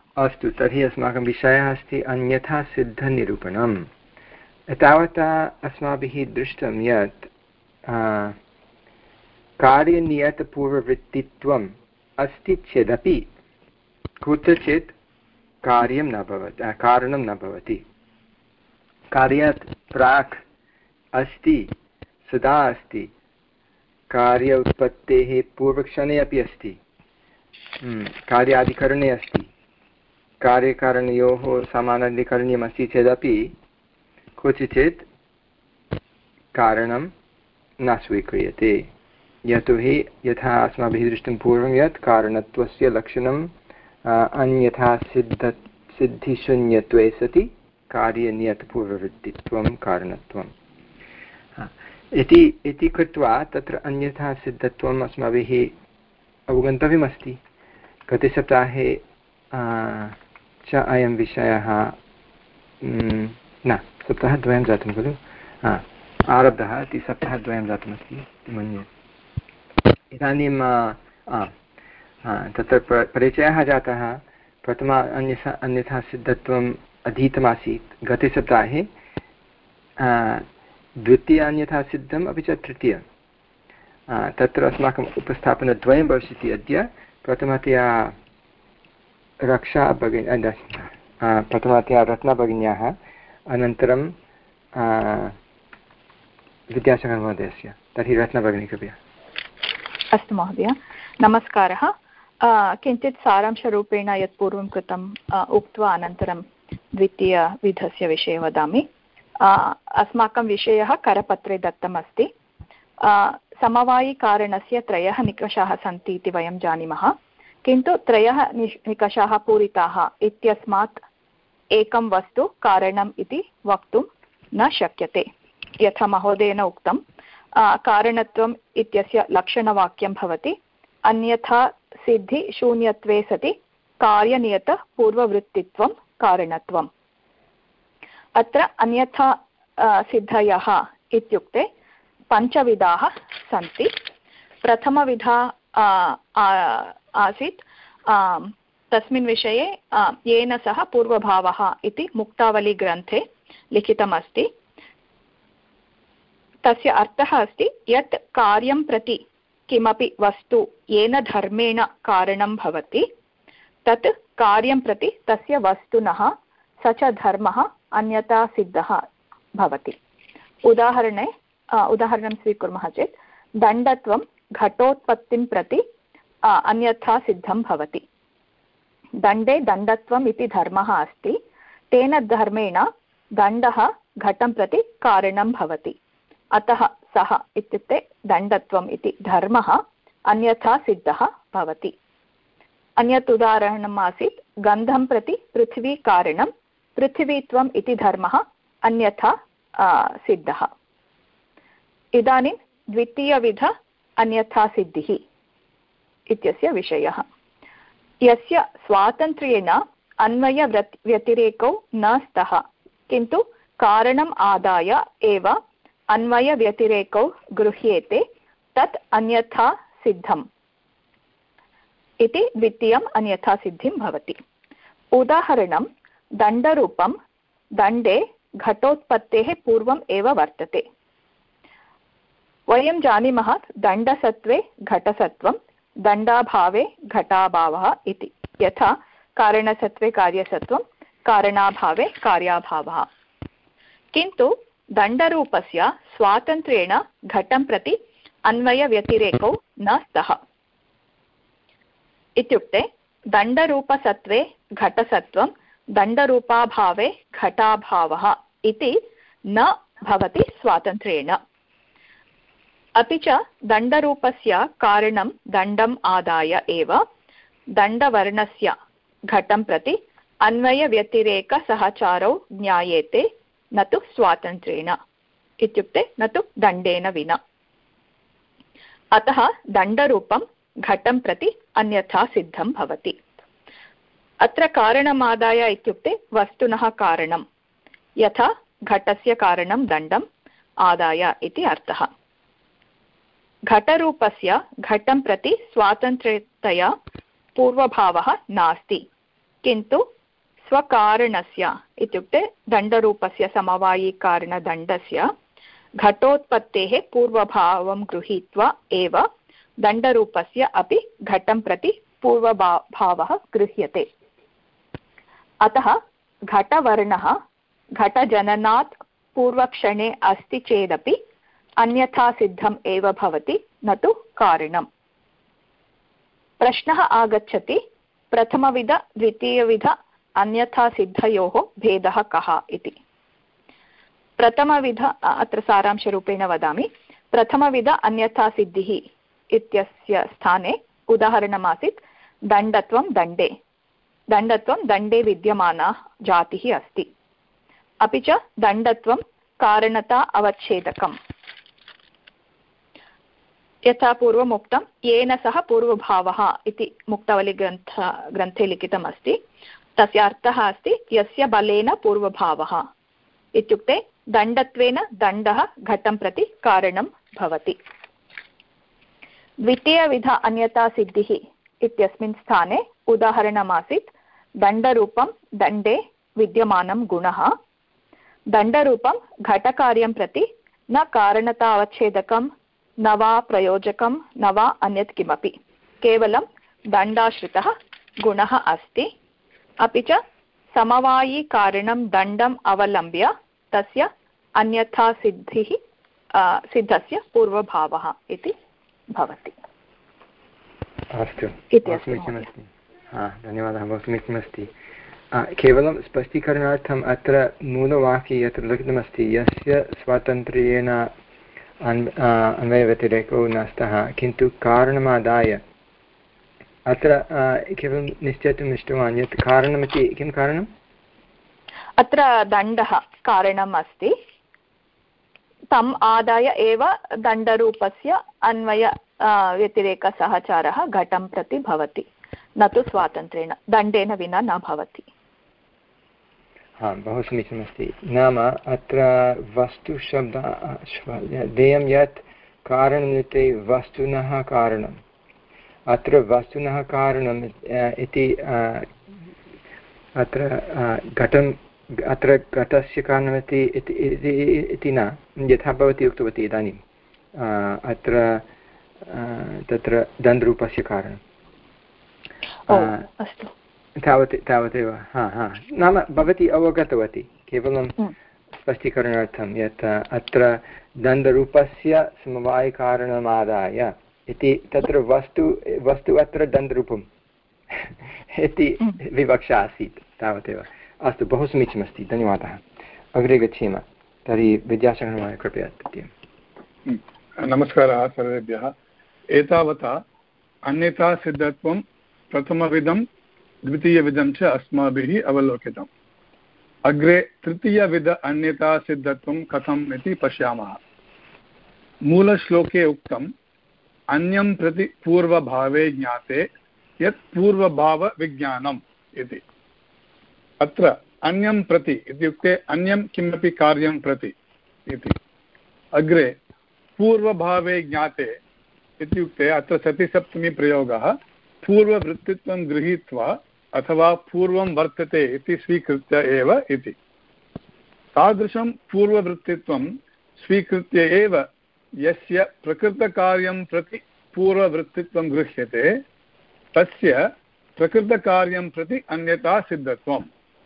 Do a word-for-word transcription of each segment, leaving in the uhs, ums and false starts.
अस्तु, तर्हि अस्माकं विषयः अस्ति अन्यथा सिद्धनिरूपणम्। एतावता अस्माभिः दृष्टं यत् कार्यनियतपूर्ववृत्तित्वम् अस्ति चेदपि कुत्रचित् कार्यं न भवति, कारणं न भवति। कार्यात् प्राक् अस्ति, सदा अस्ति, कार्य उत्पत्तेः पूर्वक्षणे अपि अस्ति, कार्याधिकरणे अस्ति, कार्यकारणयोः समानाधिकरण्यमस्ति चेदपि क्वचित् कारणं न स्वीक्रियते। यतोहि यथा अस्माभिः दृष्टं पूर्वं यत् कारणत्वस्य लक्षणम् अन्यथा सिद्ध सिद्धिशून्यत्वे सति कार्यनियतपूर्ववृत्तित्वं कारणत्वम् इति इति कृत्वा तत्र अन्यथा सिद्धत्वम् अस्माभिः अवगन्तव्यमस्ति। गते सप्ताहे च अयं विषयः न सप्ताहद्वयं जातं खलु, आरब्धः इति सप्ताहद्वयं जातमस्ति इति मन्ये। इदानीं तत्र परिचयः जातः। प्रथम अन्यथा अन्यथा सिद्धत्वम् अधीतमासीत् गते सप्ताहे, द्वितीय अन्यथा सिद्धम् अपि च तृतीय। तत्र अस्माकम् उपस्थापनद्वयं भविष्यति अद्य। प्रथमतया रक्षा भगिनी, प्रथमतया रत्ना भगिन्याः, अनन्तरं विद्यासागरमहोदयस्य। तर्हि रत्ना भगिनी कृपया। अस्तु महोदय, नमस्कारः। किञ्चित् सारांशरूपेण यत् पूर्वं कृतम् उक्त्वा अनन्तरं द्वितीयविधस्य विषये वदामि। अस्माकं विषयः करपत्रे दत्तमस्ति। समवायिकारणस्य त्रयः निकषाः सन्ति इति वयं जानीमः, किन्तु त्रयः निकषाः पूरिताः इत्यस्मात् एकं वस्तु कारणम् इति वक्तुं न शक्यते। यथा महोदयेन उक्तं, कारणत्वम् इत्यस्य लक्षणवाक्यं भवति अन्यथा सिद्धि शून्यत्वे सति कार्यनियतपूर्ववृत्तित्वं कारणत्वम्। अत्र अन्यथा सिद्धयः इत्युक्ते पञ्चविधाः सन्ति। प्रथमविधा आसीत् तस्मिन् विषये येन सह पूर्वभावः इति मुक्तावलीग्रन्थे लिखितमस्ति। तस्य अर्थः अस्ति यत् कार्यं प्रति किमपि वस्तु येन धर्मेण कारणं भवति तत् कार्यं प्रति तस्य वस्तुनः स च धर्मः अन्यथा सिद्धः भवति। उदाहरणे उदाहरणं स्वीकुर्मः चेत् दण्डत्वं घटोत्पत्तिं प्रति अन्यथा सिद्धं भवति। दण्डे दण्डत्वम् इति धर्मः अस्ति, तेन धर्मेण दण्डः घटं प्रति कारणं भवति। अतः सः इत्युक्ते दण्डत्वम् इति धर्मः अन्यथा सिद्धः भवति। अन्यत् उदाहरणम् आसीत् गन्धं प्रति पृथिवी कारणं, पृथिवीत्वम् इति धर्मः अन्यथा सिद्धः। इदानीं द्वितीयविध अन्यथा सिद्धिः इत्यस्य विषयः। यस्य स्वातन्त्र्येण अन्वयव्यतिरेकौ न स्तः, किन्तु कारणम् आदाय एव अन्वयव्यतिरेकौ गृह्येते, तत् अन्यथा सिद्धम् इति द्वितीयम् अन्यथा सिद्धिं भवति। उदाहरणं दण्डरूपं दण्डे घटोत्पत्तेः पूर्वम् एव वर्तते। वयं जानीमः दण्डसत्त्वे घटसत्त्वं, दण्डाभावे घटाभावः इति। यथा कारणसत्त्वे कार्यसत्त्वं, कारणाभावे कार्याभावः। किन्तु दण्डरूपस्य स्वातन्त्र्येण घटं प्रति अन्वयव्यतिरेकौ न स्तः। इत्युक्ते दण्डरूपसत्त्वे घटसत्त्वं, दण्डरूपाभावे घटाभावः इति न भवति स्वातन्त्र्येण। अपि च दण्डरूपस्य कारणं दण्डम् आदाय एव दण्डवर्णस्य घटं प्रति अन्वयव्यतिरेकसहचारौ ज्ञायेते, न तु स्वातन्त्र्येण, इत्युक्ते न तु दण्डेन विना। अतः दण्डरूपं घटं प्रति अन्यथा सिद्धं भवति। अत्र कारणमादाय इत्युक्ते वस्तुनः कारणं, यथा घटस्य कारणं दण्डम् आदाय इति अर्थः। घटरूपस्य घटं प्रति स्वातन्त्र्यतया पूर्वभावः नास्ति, किन्तु स्वकारणस्य इत्युक्ते दण्डरूपस्य समवायिकारणदण्डस्य घटोत्पत्तेः पूर्वभावं गृहीत्वा एव दण्डरूपस्य अपि घटं प्रति पूर्वभा भावः गृह्यते। अतः घटवर्णः घटजननात् पूर्वक्षणे अस्ति चेदपि अन्यथा सिद्धम् एव भवति, न तु कारणम्। प्रश्नः आगच्छति, प्रथमविध द्वितीयविध अन्यथा सिद्धयोः भेदः कः इति। प्रथमविध अत्र सारांशरूपेण वदामि। प्रथमविध अन्यथा सिद्धिः इत्यस्य स्थाने उदाहरणमासीत् दण्डत्वं दण्डे। दण्डत्वं दण्डे विद्यमाना जातिः अस्ति। अपि च दण्डत्वं कारणता अवच्छेदकम्। यथा पूर्वम् उक्तं येन सह पूर्वभावः इति मुक्तावलीग्रन्थ ग्रन्थे लिखितमस्ति। तस्य अर्थः अस्ति यस्य बलेन पूर्वभावः इत्युक्ते दण्डत्वेन दण्डः घटं प्रति कारणं भवति। द्वितीयविध अन्यथा सिद्धिः इत्यस्मिन् स्थाने उदाहरणमासीत् दण्डरूपं दण्डे विद्यमानं गुणः। दण्डरूपं घटकार्यं प्रति न कारणतावच्छेदकं न वा प्रयोजकं न वा अन्यत् किमपि, केवलं दण्डाश्रितः गुणः अस्ति। अपि च समवायिकारणं दण्डम् अवलम्ब्य तस्य अन्यथा सिद्धिः सिद्धस्य पूर्वभावः इति भवति। अस्तु, समीचीनमस्ति। हा, धन्यवादः, बहु समीचीनमस्ति। केवलं स्पष्टीकरणार्थम् अत्र मूलवाक्ये यत्र लिखितमस्ति यस्य स्वातन्त्र्येण अन्वयव्यतिरेको न स्तः किन्तु कारणमादाय, अत्र केवलं निश्चेतुम् इष्टवान् यत् कारणमिति किं कारणम्? अत्र दण्डः कारणम् अस्ति। तम् आदाय एव दण्डरूपस्य अन्वय व्यतिरेकसहचारः घटं प्रति भवति, न तु स्वातन्त्र्येण। दण्डेन विना न भवति। हा, बहु समीचीनमस्ति। नाम अत्र वस्तुशब्दः देयं यत् कारणमिति वस्तुनः कारणम्। अत्र वस्तुनः कारणम् इति अत्र घटम् अत्र घटस्य कारणमिति इति न, यथा भवती उक्तवती इदानीम् अत्र तत्र दण्डरूपस्य कारणं तावत् तावदेव। हा हा नाम भवती अवगतवती, केवलं स्पष्टीकरणार्थं यत् अत्र दण्डरूपस्य समवायिकारणमादाय इति तत्र वस्तु वस्तु अत्र दण्डरूपम् इति विवक्षा आसीत्, तावदेव। अस्तु, बहु समीचीनमस्ति, धन्यवादः। अग्रे गच्छेम तर्हि विद्यासागरमहोदय कृपया तृतीयं। नमस्कारः सर्वेभ्यः। एतावता अन्यथा सिद्धत्वं प्रथमविधं द्वितीयविधं च अस्माभिः अवलोकितम्। अग्रे तृतीयविध अन्यथा सिद्धत्वं कथम् इति पश्यामः। मूलश्लोके उक्तम् अन्यं प्रति पूर्वभावे ज्ञाते यत् पूर्वभावविज्ञानम् इति। अत्र अन्यं प्रति इत्युक्ते अन्यं किमपि कार्यं प्रति इति। अग्रे पूर्वभावे ज्ञाते इत्युक्ते अत्र सतिसप्तमी प्रयोगः पूर्ववृत्तित्वं गृहीत्वा अथवा पूर्वं वर्तते इति स्वीकृत्य एव इति। तादृशं पूर्ववृत्तित्वं स्वीकृत्य एव यस्य प्रकृतकार्यं प्रति पूर्ववृत्तित्वं गृह्यते तस्य प्रकृतकार्यं प्रति अन्यथा सिद्धत्वम्।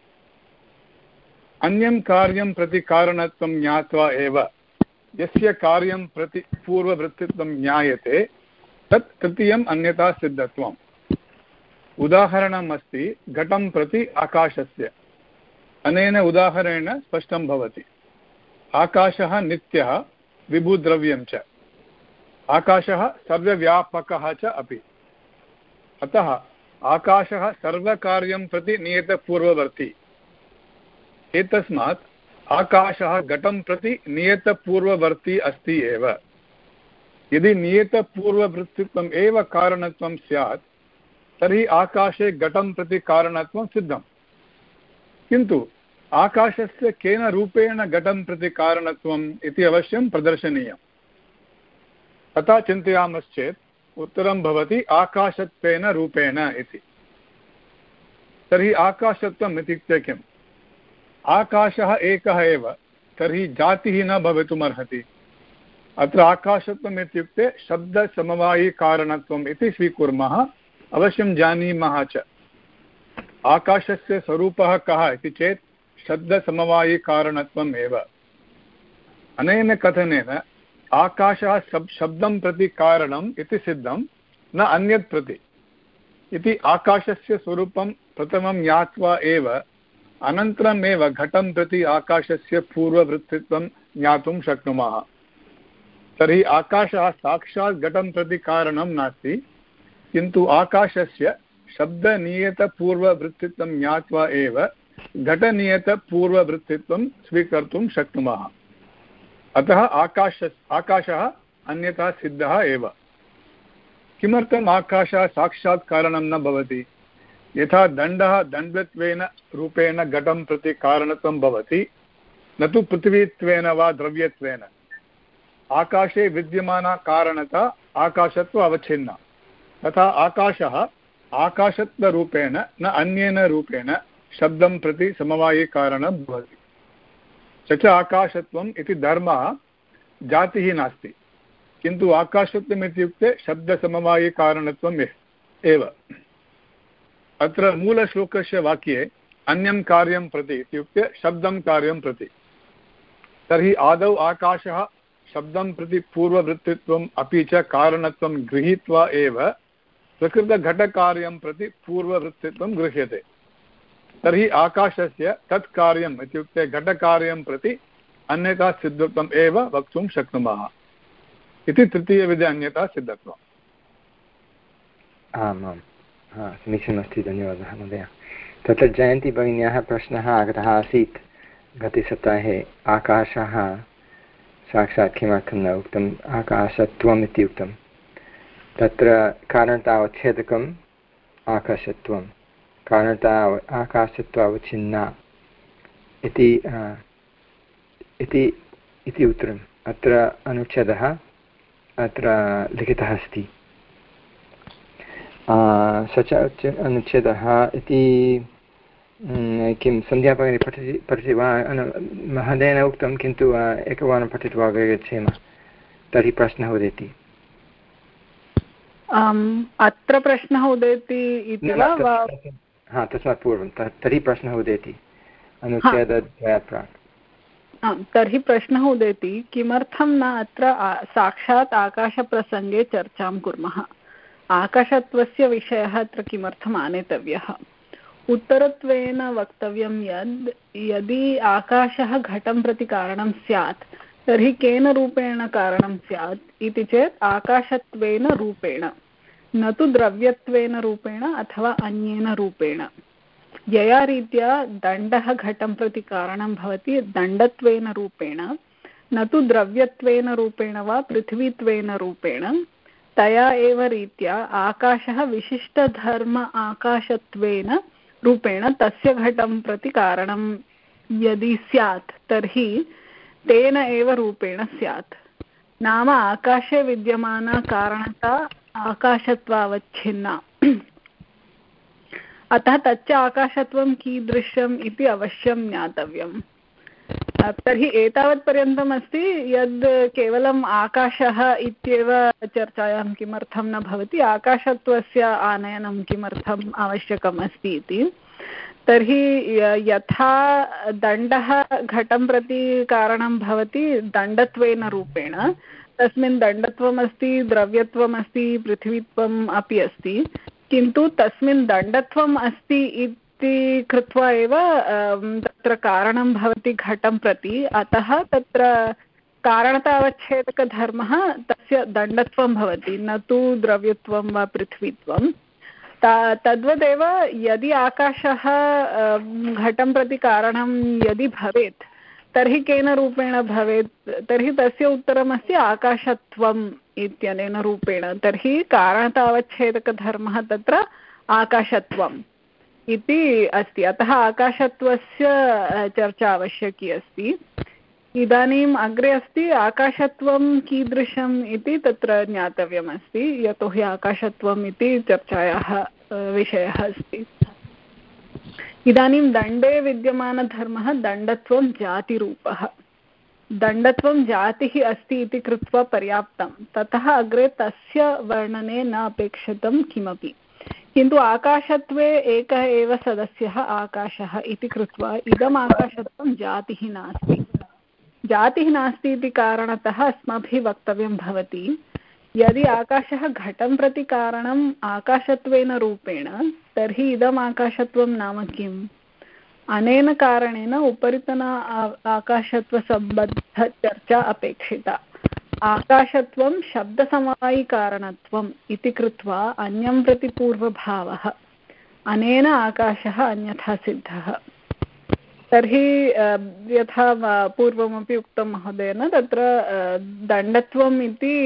अन्यं कार्यं प्रति कारणत्वं ज्ञात्वा एव यस्य कार्यं प्रति पूर्ववृत्तित्वं ज्ञायते तत् तृतीयम् अन्यथा सिद्धत्वम्। उदाहरणम् अस्ति घटं प्रति आकाशस्य। अनेन उदाहरणेन स्पष्टं भवति। आकाशः नित्यः विभुद्रव्यं च, आकाशः सर्वव्यापकः च अपि। अतः आकाशः सर्वकार्यं प्रति नियतपूर्ववर्ती। एतस्मात् आकाशः घटं प्रति नियतपूर्ववर्ती अस्ति एव। यदि नियतपूर्ववृत्तित्वम् एव कारणत्वं स्यात् तर्हि आकाशे घटं प्रति कारणत्वं सिद्धम्। किन्तु आकाशस्य केन रूपेण घटं प्रति कारणत्वम् इति अवश्यं प्रदर्शनीयम्। तथा चिन्तयामश्चेत् उत्तरं भवति आकाशत्वेन रूपेण इति। तर्हि आकाशत्वम् इत्युक्ते किम्? आकाशः एकः एव, तर्हि जातिः न भवितुमर्हति। अत्र आकाशत्वम् इत्युक्ते शब्दसमवायिकारणत्वम् इति स्वीकुर्मः, अवश्यं जानीमः च। आकाशस्य स्वरूपः कः इति चेत् शब्दसमवायिकारणत्वम् एव। अनेन कथनेन आकाशः शब् शब्दं प्रति कारणम् इति सिद्धं, न अन्यत् प्रति इति। आकाशस्य स्वरूपं प्रथमं ज्ञात्वा एव अनन्तरमेव घटं प्रति आकाशस्य पूर्ववृत्तित्वं ज्ञातुं शक्नुमः। तर्हि आकाशः साक्षात् घटं प्रति कारणं नास्ति, किन्तु आकाशस्य शब्दनियतपूर्ववृत्तित्वं ज्ञात्वा एव घटनियतपूर्ववृत्तित्वं स्वीकर्तुं शक्नुमः। अतः आकाश आकाशः अन्यथा सिद्धः एव। किमर्थम् आकाशः साक्षात् कारणं न भवति? यथा दण्डः दण्डत्वेन रूपेण घटं प्रति कारणत्वं भवति, न तु पृथिवीत्वेन वा द्रव्यत्वेन। आकाशे विद्यमाना कारणता आकाशत्व अवच्छिन्ना, तथा आकाशः आकाशत्वरूपेण न अन्येन रूपेण शब्दं प्रति समवायिकारणं भवति। स च आकाशत्वम् इति धर्मः जातिः नास्ति, किन्तु आकाशत्वम् इत्युक्ते शब्दसमवायिकारणत्वम् एव। अत्र मूलश्लोकस्य वाक्ये अन्यं कार्यं प्रति इत्युक्ते शब्दं कार्यं प्रति। तर्हि आदौ आकाशः शब्दं प्रति पूर्ववृत्तित्वम् अपि च कारणत्वं गृहीत्वा एव प्रकृतघटकार्यं प्रति पूर्ववृत्तित्वं गृह्यते। तर्हि आकाशस्य तत् कार्यम् इत्युक्ते घटकार्यं प्रति अन्यथा सिद्धत्वम् एव वक्तुं शक्नुमः इति तृतीयविधे अन्यथा सिद्धत्वम्। आम् आम्, हा समीचीनमस्ति, धन्यवादः महोदय। तत्र जयन्ती भगिन्याः प्रश्नः आगतः आसीत् गतसप्ताहे, आकाशः साक्षात् किमर्थं न उक्तम्, आकाशत्वम् इति उक्तं। तत्र कारणतावच्छेदकम् आकाशत्वं, कारणता आकाशत्वावच्छिन्ना इति इति उत्तरम्। अत्र अनुच्छेदः अत्र लिखितः अस्ति। स च अनुच्छेदः इति किं सन्ध्याभगिनी पठति पठति वा? महोदयेन उक्तं, किन्तु एकवारं पठित्वा अग्रे गच्छेम, तर्हि प्रश्नः उदेति। अत्र प्रश्नः उदेति इति वा? हा, तस्मात् पूर्वं तर्हि प्रश्नः उदेति अनुच्छेदद्वयात् प्राक्। तर्हि प्रश्नः उदेति, किमर्थं न अत्र साक्षात् आकाशप्रसङ्गे चर्चां कुर्मः? आकाशत्वस्य विषयः अत्र किमर्थम् आनेतव्यः? उत्तरत्वेन वक्तव्यं यद् यदि आकाशः घटं प्रति कारणं स्यात् तर्हि केन रूपेण कारणं स्यात् इति चेत् आकाशत्वेन रूपेण, न तु द्रव्यत्वेन रूपेण अथवा अन्येन रूपेण। यया रीत्या दण्डः घटं प्रति कारणं भवति दण्डत्वेन रूपेण, न तु द्रव्यत्वेन रूपेण वा पृथ्वीत्वेन रूपेण, तया एव रीत्या आकाशः विशिष्टधर्म आकाशत्वेन रूपेण तस्य घटं प्रति कारणं यदि स्यात् तर्हि तेन एव रूपेण स्यात्। नाम आकाशे विद्यमाना कारणता आकाशत्वावच्छिन्ना। अतः तच्च आकाशत्वं कीदृशम् इति अवश्यं ज्ञातव्यम्। तर्हि एतावत्पर्यन्तम् अस्ति यद् केवलम् आकाशः इत्येव चर्चायां किमर्थं न भवति, आकाशत्वस्य आनयनं किमर्थम् आवश्यकम् अस्ति इति। तर्हि यथा दण्डः घटं प्रति कारणं भवति दण्डत्वेन रूपेण, तस्मिन् दण्डत्वमस्ति, द्रव्यत्वमस्ति, पृथ्वीत्वम् अपि अस्ति, किन्तु तस्मिन् दण्डत्वम् अस्ति इति कृत्वा एव तत्र कारणं भवति घटं प्रति। अतः तत्र कारणतावच्छेदकधर्मः तस्य दण्डत्वं भवति, न तु द्रव्यत्वं वा पृथ्वीत्वं। तद्वदेव यदि आकाशः घटं प्रति कारणं यदि भवेत् तर्हि केन रूपेण भवेत्? तर्हि तस्य उत्तरमस्ति आकाशत्वम् इत्यनेन रूपेण। तर्हि कारणतावच्छेदकधर्मः तत्र आकाशत्वम् इति अस्ति। अतः आकाशत्वस्य चर्चा आवश्यकी अस्ति। इदानीम् अग्रे अस्ति आकाशत्वं कीदृशम् इति तत्र ज्ञातव्यमस्ति, यतोहि आकाशत्वम् इति चर्चायाः विषयः अस्ति। इदानीं दण्डे विद्यमानधर्मः दण्डत्वं जातिरूपः। दण्डत्वं जातिः अस्ति इति कृत्वा पर्याप्तं, ततः अग्रे तस्य वर्णने न अपेक्षितं किमपि। किन्तु आकाशत्वे एकः एव सदस्यः आकाशः इति कृत्वा इदम् आकाशत्वं जातिः नास्ति। जातिः नास्ति इति कारणतः अस्माभिः वक्तव्यं भवति यदि आकाशः घटं प्रति कारणम् आकाशत्वेन रूपेण, तर्हि इदम् आकाशत्वं नाम किम्? अनेन कारणेन उपरितन आकाशत्वसम्बद्धचर्चा अपेक्षिता। आकाशत्वं शब्दसमवायिकारणत्वम् इति कृत्वा अन्यं प्रति पूर्वभावः, अनेन आकाशः अन्यथा सिद्धः। तर्हि यथा पूर्वमपि उक्तं महोदयेन, तत्र दण्डत्वम् इति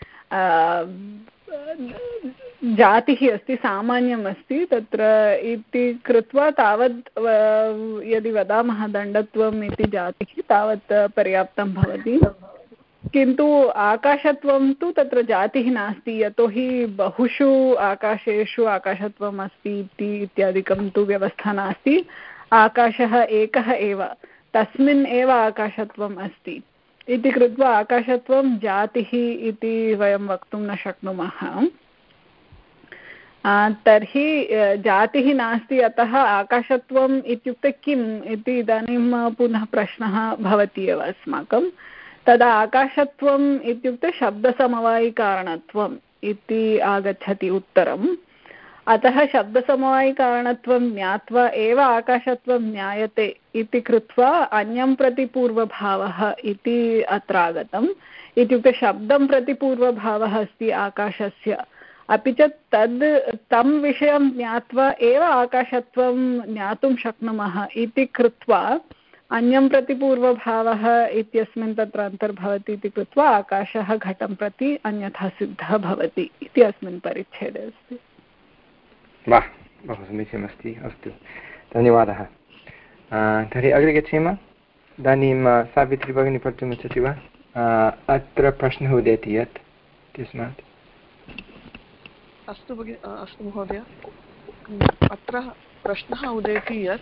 जातिः अस्ति, सामान्यम् अस्ति तत्र इति कृत्वा तावत् यदि वदामः दण्डत्वम् इति जातिः तावत् पर्याप्तं भवति। किन्तु आकाशत्वं तु तत्र जातिः नास्ति, यतोहि बहुषु आकाशेषु आकाशत्वम् अस्ति इति इत्यादिकं तु व्यवस्था नास्ति। आकाशः एकः एव, तस्मिन् एव आकाशत्वम् अस्ति इति कृत्वा आकाशत्वं जातिः इति वयं वक्तुं न शक्नुमः। तर्हि जातिः नास्ति, अतः आकाशत्वम् इत्युक्ते किम् इति इदानीं पुनः प्रश्नः भवति एव अस्माकं। तदा आकाशत्वम् इत्युक्ते शब्दसमवायिकारणत्वम् इति आगच्छति उत्तरम्। अतः शब्दसमवायिकारणत्वं ज्ञात्वा एव आकाशत्वं ज्ञायते इति कृत्वा अन्यं प्रति पूर्वभावः इति अत्र आगतम्। इत्युक्ते शब्दं प्रति पूर्वभावः अस्ति आकाशस्य, अपि च तद् तं विषयं ज्ञात्वा एव आकाशत्वं ज्ञातुं शक्नुमः इति कृत्वा अन्यं प्रति पूर्वभावः इत्यस्मिन् तत्र अन्तर्भवति इति कृत्वा आकाशः घटं प्रति अन्यथा सिद्धः भवति इति अस्मिन् परिच्छेदे अस्ति। वाह, बहु समीचीनमस्ति। अस्तु, धन्यवादः। तर्हि अग्रे गच्छेम। इदानीं सावित्री भगिनी पठितुम् इच्छति वा? अत्र प्रश्नः उदेति यत् तस्मात्। अस्तु भगिनि, अस्तु महोदय। अत्र प्रश्नः उदेति यत्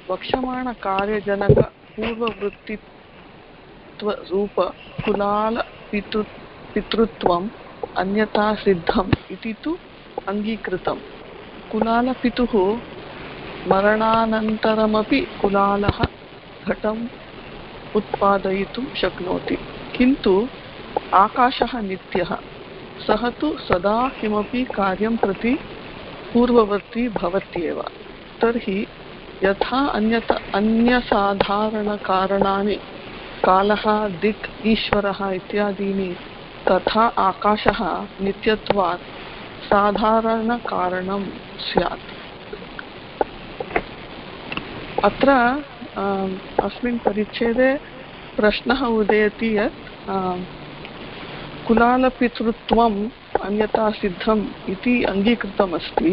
वक्ष्यमाणकार्यजनकपूर्ववृत्तित्वरूपकुलालपितृ पितृत्वम् अन्यथा सिद्धम् इति तु अङ्गीकृतम्। कुलालपितुः मरणानन्तरमपि कुलालः घटम् उत्पादयितुं शक्नोति, किन्तु आकाशः नित्यः, सः तु सदा किमपि कार्यं प्रति पूर्ववर्ती भवत्येव। तर्हि यथा अन्यत अन्यसाधारणकारणानि कालः, दिक्, ईश्वरः इत्यादीनि, तथा आकाशः नित्यत्वात् साधारणकारणं स्यात्। अत्र अस्मिन् परिच्छेदे प्रश्नः उदेति यत् कुलालपितृत्वम् अन्यथा सिद्धम् इति अङ्गीकृतमस्ति,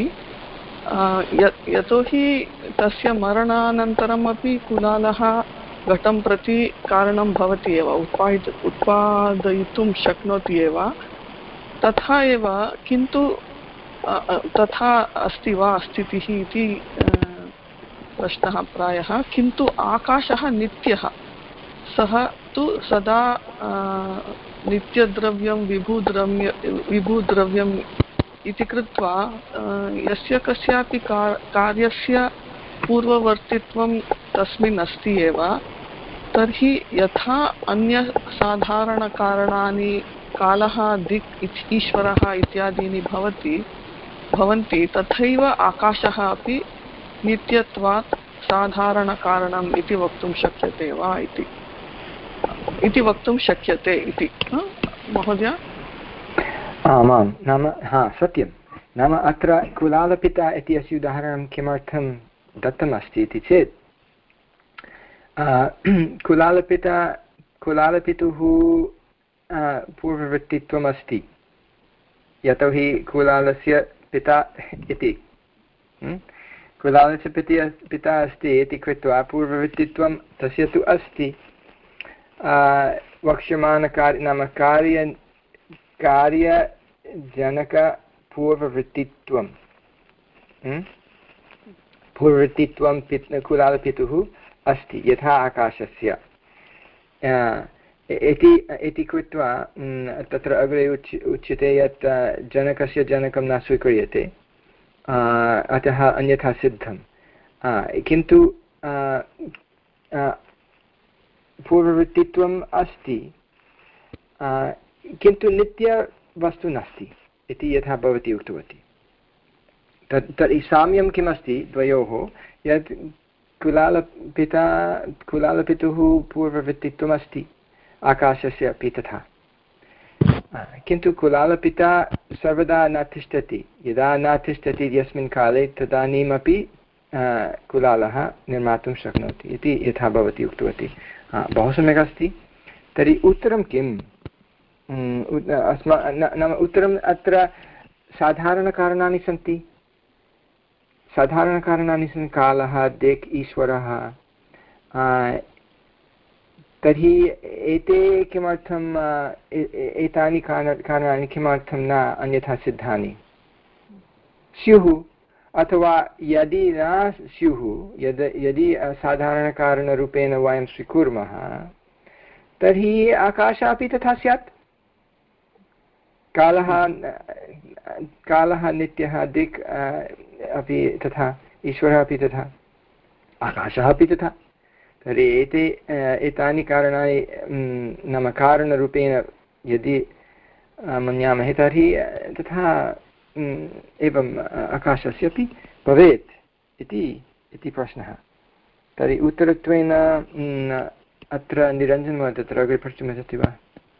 यतोहि तस्य मरणानन्तरमपि कुलालः घटं प्रति कारणं भवति एव, उत्पाद उत्पादयितुं शक्नोति एव। तथा एव, किन्तु तथा अस्ति वा स्थितिः इति प्रश्नः प्रायः। किन्तु आकाशः नित्यः, सः तु सदा नित्यद्रव्यं विभुद्रव्य विभुद्रव्यम् इति कृत्वा यस्य कस्यापि कार्यस्य पूर्ववर्तित्वं तस्मिन् अस्ति एव। तर्हि यथा अन्यसाधारणकारणानि कालः, दिक्, ईश्वरः इत्यादीनि भवति भवन्ति तथैव आकाशः अपि नित्यत्वात् साधारणकारणम् इति वक्तुं शक्यते वा इति इति वक्तुं शक्यते इति महोदय। आमां, नाम हा सत्यं, नाम अत्र कुलालपिता इति अस्य उदाहरणं किमर्थं दत्तमस्ति इति चेत् कुलालपिता कुलालपितुः पूर्ववृत्तित्वम् अस्ति, यतोहि कुलालस्य पिता इति कुलालस्य पिता पिता अस्ति इति कृत्वा पूर्ववृत्तित्वं तस्य तु अस्ति। वक्ष्यमाणकार्य नाम कार्य कार्यजनकपूर्ववृत्तित्वं पूर्ववृत्तित्वं पित् कुलालपितुः अस्ति यथा आकाशस्य इति इति कृत्वा तत्र अग्रे उच् उच्यते यत् जनकस्य जनकं न स्वीक्रियते अतः अन्यथा सिद्धं किन्तु पूर्ववृत्तित्वम् अस्ति किन्तु नित्यवस्तु नास्ति इति यथा भवती उक्तवती तत् तर्हि साम्यं किमस्ति द्वयोः यत् कुलालपिता कुलालपितुः पूर्ववृत्तित्वम् अस्ति आकाशस्य अपि तथा किन्तु कुलालपिता सर्वदा न तिष्ठति यदा न तिष्ठति यस्मिन् काले तदानीमपि कुलालः निर्मातुं शक्नोति इति यथा भवती उक्तवती बहु सम्यक् अस्ति तर्हि उत्तरं किम् अस्मा नाम उत्तरम् अत्र साधारणकारणानि सन्ति साधारणकारणानि सन्ति कालः दिक् ईश्वरः तर्हि एते किमर्थम् एतानि कारणानि किमर्थं न अन्यथा सिद्धानि स्युः अथवा यदि न स्युः यद् यदि साधारणकारणरूपेण वयं स्वीकुर्मः तर्हि आकाशः अपि तथा स्यात् कालः कालः नित्यः दिक् अपि तथा ईश्वरः अपि तथा आकाशः अपि तथा तर्हि एते एतानि कारणानि नाम कारणरूपेण यदि मन्यामहे तर्हि तथा एवम् आकाशस्य अपि भवेत् इति इति प्रश्नः तर्हि उत्तरत्वेन अत्र निरञ्जनमहोदय तत्र अग्रे पृष्टुमिच्छति वा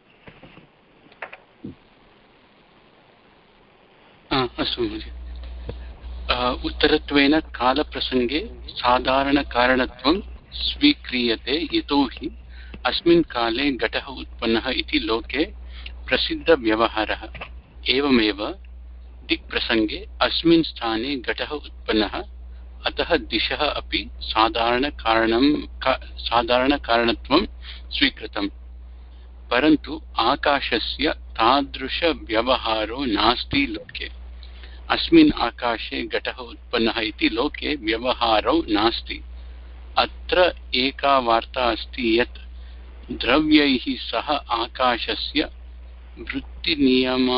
अस्तु महोदय उत्तरत्वेन कालप्रसङ्गे साधारणकारणत्वं स्वीक्रियते यतोहि अस्मिन् काले घटः उत्पन्नः इति लोके प्रसिद्धव्यवहारः एवमेव दिक्प्रसङ्गे अस्मिन् स्थाने घटः उत्पन्नः अतः दिशः अपि साधारणकारणं साधारणकारणत्वं स्वीकृतं परन्तु आकाशस्य तादृशव्यवहारो नास्ति लोके अस्मिन् आकाशे घटः उत्पन्नः इति लोके व्यवहारो नास्ति अत्र एका वार्ता अस्ति यत् द्रव्यैः सह आकाशस्य वृत्तिनियमा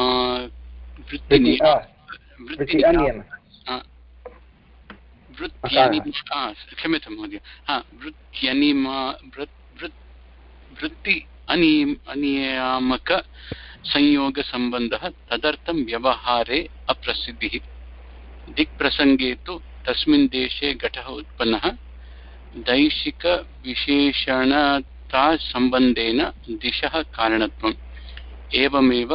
क्षम्यतां महोदय वृत्त्यनिमा वृत्ति अनियामक संयोगसम्बन्धः तदर्थं व्यवहारे अप्रसिद्धिः दिक्प्रसङ्गे तु तस्मिन् देशे घटः उत्पन्नः दैशिकविशेषणतासम्बन्धेन दिशः कारणत्वम् एवमेव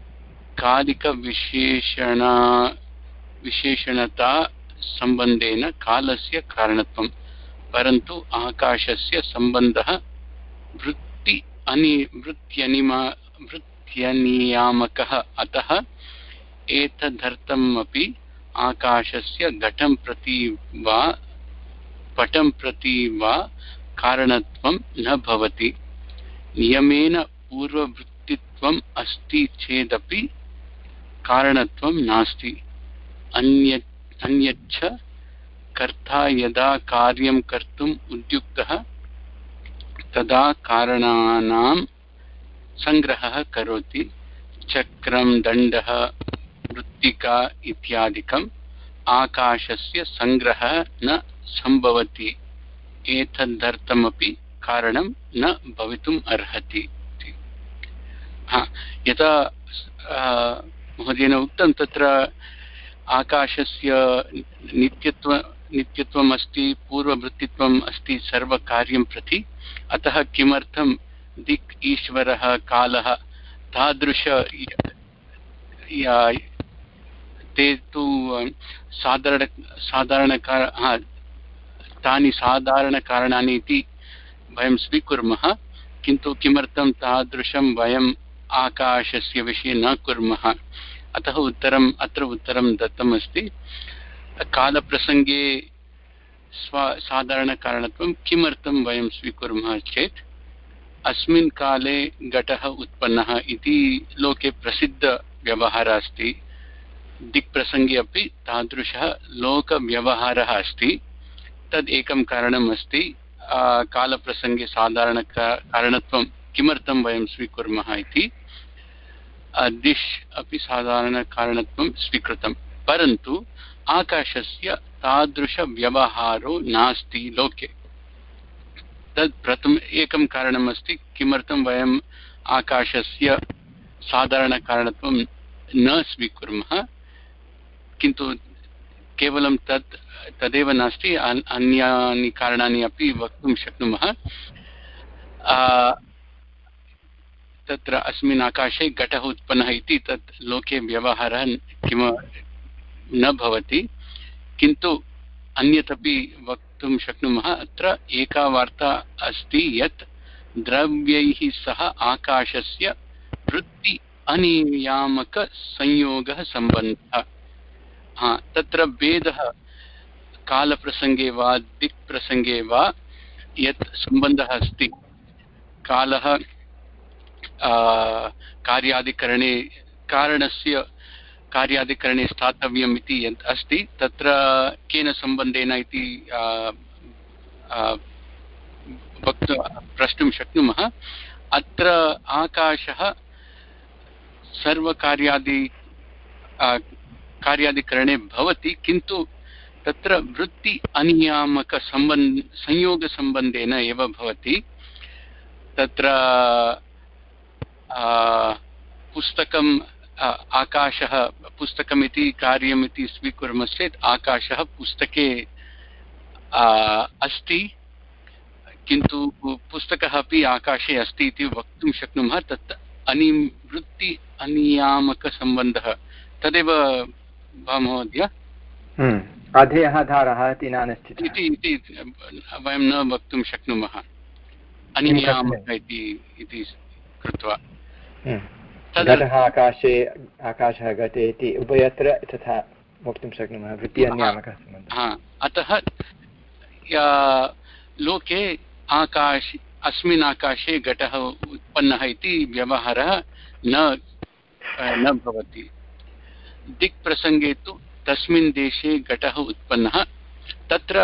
कालिकविशेषणा विशेषणता सम्बन्धेन कालस्य कारणत्वं परन्तु आकाशस्य सम्बन्धः वृत्ति अनि वृत्त्यनिमा वृत्त्यनियामकः अतः एतदर्थम् अपि आकाशस्य घटं प्रति वा पटं प्रति वा कारणत्वं न भवति नियमेन पूर्ववृत्तित्वम् अस्ति चेदपि कारणत्वं नास्ति अन्य अन्यच्च कर्ता यदा कार्यं कर्तुम् उद्युक्तः तदा कारणानां संग्रहः करोति चक्रं दण्डः मृत्तिका इत्यादिकम् आकाशस्य संग्रहः न संभवति एतदर्थमपि कारणं न भवितुम् अर्हति हा यथा महोदयेन उक्तं तत्र आकाशस्य नित्यत्व नित्यत्वम् अस्ति पूर्ववृत्तित्वम् अस्ति सर्वकार्यं प्रति अतः किमर्थं दिक् ईश्वरः कालः तादृश ते तु साधारण साधारणकार तानि साधारणकारणानि इति वयं स्वीकुर्मः किन्तु किमर्थं तादृशं वयम् आकाशस्य विषये न कुर्मः अतः उत्तरम् अत्र उत्तरं दत्तम् अस्ति कालप्रसङ्गे स्व साधारणकारणत्वं किमर्थं वयं स्वीकुर्मः चेत् अस्मिन् काले घटः उत्पन्नः इति लोके प्रसिद्धव्यवहारः अस्ति दिक्प्रसङ्गे अपि तादृशः लोकव्यवहारः अस्ति तद् एकं कारणम् अस्ति कालप्रसङ्गे साधारणकारणत्वं किमर्थं वयं स्वीकुर्मः इति दिश् अपि साधारणकारणत्वं स्वीकृतं परन्तु आकाशस्य तादृशव्यवहारो नास्ति लोके तद् प्रथम एकं कारणम् अस्ति किमर्थं वयम् आकाशस्य साधारणकारणत्वं न स्वीकुर्मः किन्तु केवलं तत् तदेव नास्ति अन्यानि कारणानि अपि वक्तुं शक्नुमः तत्र अस्मिन् आकाशे घटः उत्पन्नः इति तत् लोके व्यवहारः किम न भवति किन्तु अन्यदपि वक्तुं शक्नुमः अत्र एका वार्ता अस्ति यत् द्रव्यैः सह आकाशस्य वृत्ति अनियामकसंयोगः सम्बन्धः हा तत्र भेदः कालप्रसङ्गे वा दिक्प्रसङ्गे वा यत् सम्बन्धः अस्ति कालः कार्यादिकरणे कारणस्य कार्यादिकरणे स्थातव्यम् इति यत् अस्ति तत्र केन सम्बन्धेन इति वक्तुं प्रष्टुं शक्नुमः अत्र आकाशः सर्वकार्यादि कार्यादिकरणे भवति किन्तु तत्र वृत्ति अनियामकसम्बन्ध संयोगसम्बन्धेन एव भवति तत्र पुस्तकं आकाशः पुस्तकमिति कार्यमिति स्वीकुर्मश्चेत् आकाशः पुस्तके अस्ति किन्तु पुस्तकः अपि आकाशे अस्ति इति वक्तुं शक्नुमः तत् अनिवृत्ति अनियामकसम्बन्धः तदेव वा महोदय अधेयः धारः इति नानिश्चितः इति वयं न वक्तुं शक्नुमः अनियामकः इति कृत्वा घटः आकाशे आकाशः घटे इति उभयत्र तथा वक्तुं शक्नुमः वृत्ति अनियामकः सम्बन्धः अतः लोके आकाश अस्मिन् आकाशे घटः उत्पन्नः इति व्यवहारः न न भवति दिक्प्रसङ्गे तु तस्मिन् देशे घटः उत्पन्नः तत्र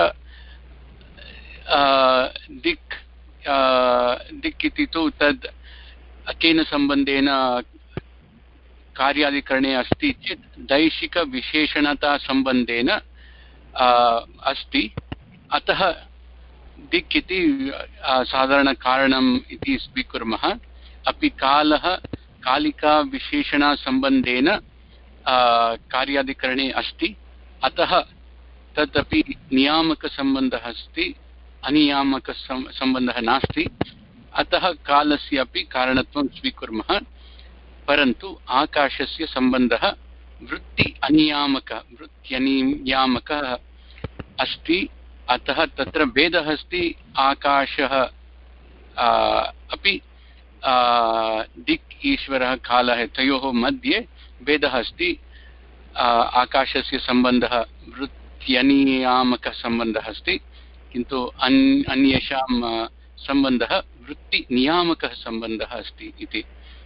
दिक् दिक् इति तु तद् केन सम्बन्धेन कार्यादिकरणे अस्ति चेत् दैशिकविशेषणतासम्बन्धेन अस्ति अतः दिक् इति साधारणकारणम् इति स्वीकुर्मः अपि कालः कालिकाविशेषणसम्बन्धेन कार्यादिकरणे अस्ति अतः तदपि नियामकसम्बन्धः अस्ति अनियामकसम्बन्धः नास्ति अतः कालस्य अपि कारणत्वं स्वीकुर्मः परन्तु आकाशस्य सम्बन्धः वृत्ति अनियामकः वृत्त्यनियामकः अस्ति अतः तत्र भेदः अस्ति आकाशः अपि दिक् ईश्वरः कालः तयोः मध्ये भेदः अस्ति आकाशस्य सम्बन्धः वृत्त्यनियामकसम्बन्धः अस्ति किन्तु अन् अन्येषां सम्बन्धः वृत्तिनियामकः सम्बन्धः अस्ति इति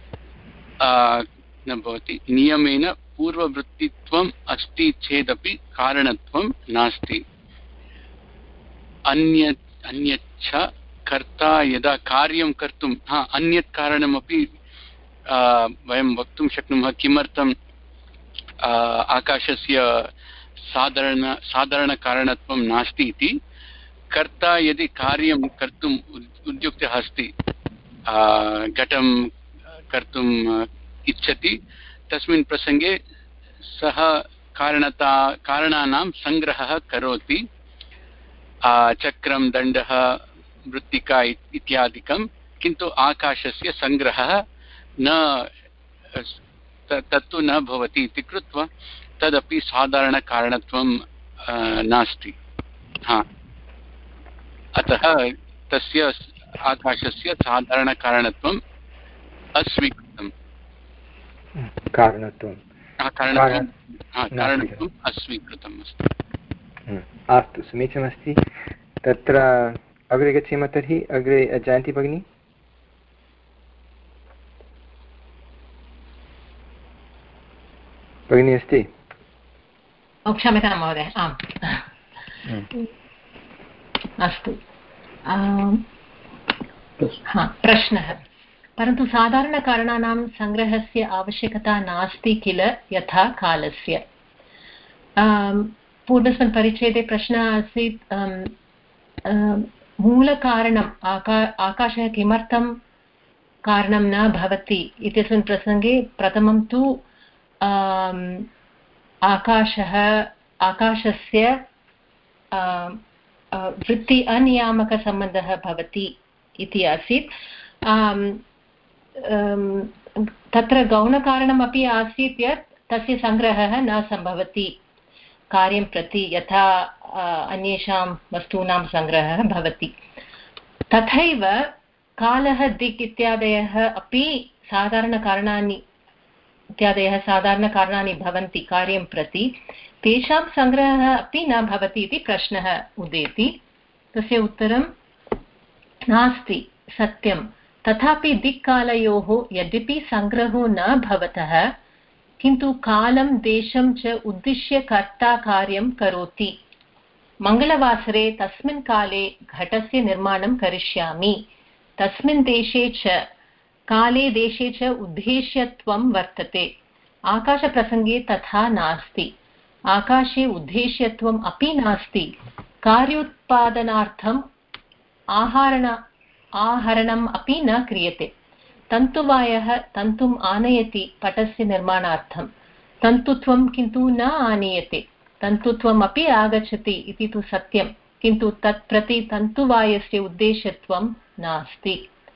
न भवति नियमेन पूर्ववृत्तित्वम् अस्ति चेदपि कारणत्वं नास्ति अन्य अन्यच्च कर्ता यदा कार्यं कर्तुं हा अन्यत् कारणमपि वयं वक्तुं शक्नुमः किमर्थं आकाशस्य साधारण साधारणकारणत्वं नास्ति इति कर्ता यदि कार्यं कर्तुम् उद्युक्तः अस्ति घटं कर्तुम् इच्छति तस्मिन् प्रसङ्गे सः कारणता कारणानां सङ्ग्रहः करोति चक्रं दण्डः मृत्तिका इत्यादिकं किन्तु आकाशस्य सङ्ग्रहः न तत्तु न भवति इति कृत्वा तदपि साधारणकारणत्वं नास्ति हा अतः तस्य आकाशस्य साधारणकारणत्वम् अस्वीकृतम् कारणत्वं कारणत्वम् अस्वीकृतम् अस्ति अस्तु समीचीनमस्ति तत्र अग्रे गच्छेम तर्हि अग्रे जयन्ती भगिनी भगिनी अस्ति क्षम्यतां महोदय आम् अस्तु, हा प्रश्नः। परन्तु साधारणकारणानां सङ्ग्रहस्य आवश्यकता नास्ति किल, यथा कालस्य। पूर्वस्मिन् परिच्छेदे प्रश्नः आसीत् मूलकारणम् आका आकाशः किमर्थं कारणं न भवति इत्यस्मिन् प्रसङ्गे प्रथमं तु आकाशः आकाशस्य वृत्ति अनियामकसम्बन्धः भवति इति आसीत्। तत्र गौणकारणमपि आसीत् यत् तस्य सङ्ग्रहः न सम्भवति कार्यं प्रति, यथा अन्येषां वस्तूनां सङ्ग्रहः भवति। तथैव कालः, दिक् इत्यादयः अपि साधारणकारणानि इत्यादयः साधारणकारणानि भवन्ति कार्यं प्रति, तेषां सङ्ग्रहः अपि न भवति इति प्रश्नः उदेति। तस्य उत्तरं नास्ति, सत्यं। तथापि दिक्कालयोः यद्यपि सङ्ग्रहो न भवतः, किन्तु कालं देशं च उद्दिश्य कर्ता कार्यं करोति। मङ्गलवासरे तस्मिन् काले घटस्य निर्माणं करिष्यामि, तस्मिन् देशे च काले देशे च उद्देश्यत्वं वर्तते। आकाशप्रसङ्गे तथा नास्ति, आकाशे उद्देश्यत्वम् अपि नास्ति। कार्योत्पादनार्थम् आहारण आहरणम् अपि न क्रियते। तन्तुवायः तन्तुम् आनयति पटस्य निर्माणार्थं, तन्तुत्वं किन्तु न आनीयते। तन्तुत्वम् अपि आगच्छति इति तु सत्यं, किन्तु तत् प्रति तन्तुवायस्य उद्देश्यत्वं नास्ति।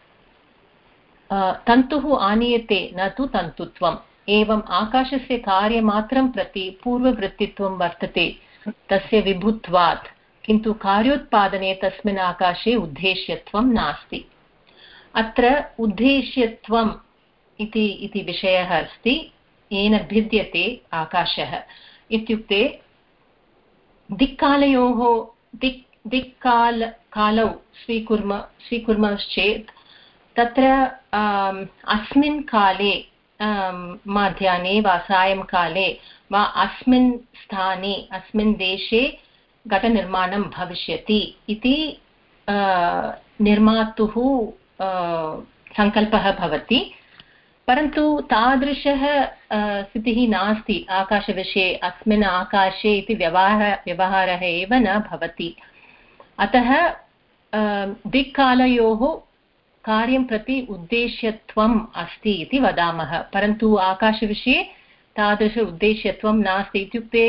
तन्तुः आनीयते, न तु तन्तुत्वम्। एवम् आकाशस्य कार्यमात्रं प्रति पूर्ववृत्तित्वं वर्तते तस्य विभुत्वात्, किन्तु कार्योत्पादने तस्मिन् आकाशे उद्देश्यत्वं नास्ति। अत्र उद्देश्यत्वम् इति इति विषयः अस्ति, येन भिद्यते आकाशः। इत्युक्ते दिक्कालयोः दिक् दिक्काल कालौ स्वीकुर्म स्वीकुर्मश्चेत् तत्र अस्मिन् काले मध्याह्ने वा सायङ्काले वा अस्मिन् स्थाने अस्मिन् देशे घटनिर्माणं भविष्यति इति निर्मातुः सङ्कल्पः भवति। परन्तु तादृशः स्थितिः नास्ति आकाशविषये। अस्मिन् आकाशे इति व्यवहारः व्यवहारः एव न भवति। अतः दिक्कालयोः कार्यं प्रति उद्देश्यत्वम् अस्ति इति वदामः, परन्तु आकाशविषये तादृश उद्देश्यत्वं नास्ति। इत्युक्ते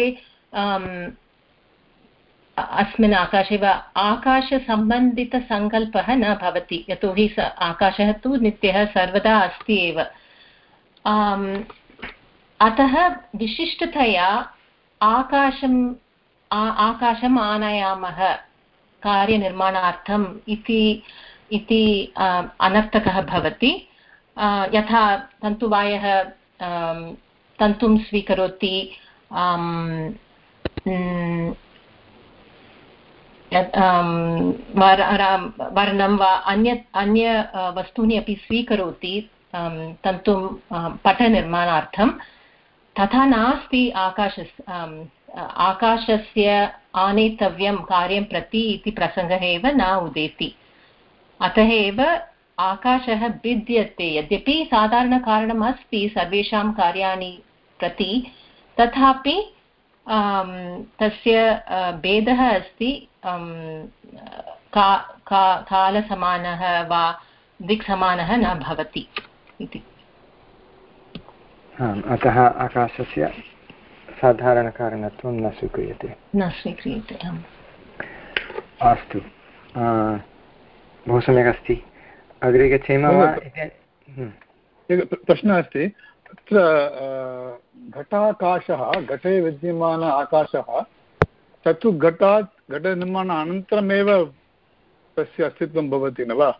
अस्मिन् आकाशे वा आकाशसम्बन्धितसङ्कल्पः न भवति, यतोहि स आकाशः तु नित्यः सर्वदा अस्ति एव। अतः विशिष्टतया आकाशम् आकाशम् आनयामः कार्यनिर्माणार्थम् इति इति अनर्थकः भवति। यथा तन्तुवायः तन्तुं स्वीकरोति, वर्णं वा अन्य अन्य वस्तूनि अपि स्वीकरोति तन्तुं पटनिर्माणार्थं, तथा नास्ति आकाशस्य आकाशस्य आनेतव्यं कार्यं प्रति इति प्रसङ्गः एव न उदेति। अतः एव आकाशः भिद्यते। यद्यपि साधारणकारणम् अस्ति सर्वेषां कार्याणि प्रति, तथापि तस्य भेदः अस्ति, का का कालसमानः वा दिक्समानः न भवति इति। अतः आकाशस्य साधारणकारणत्वं न स्वीक्रियते न स्वीक्रियते अस्तु, बहु सम्यक् अस्ति। अग्रे गच्छेम वा? प्रश्नः अस्ति, तत्र घटाकाशः, घटे विद्यमान आकाशः, तत्तु घटात् घटनिर्माण अनन्तरमेव तस्य अस्तित्वं भवति न वा?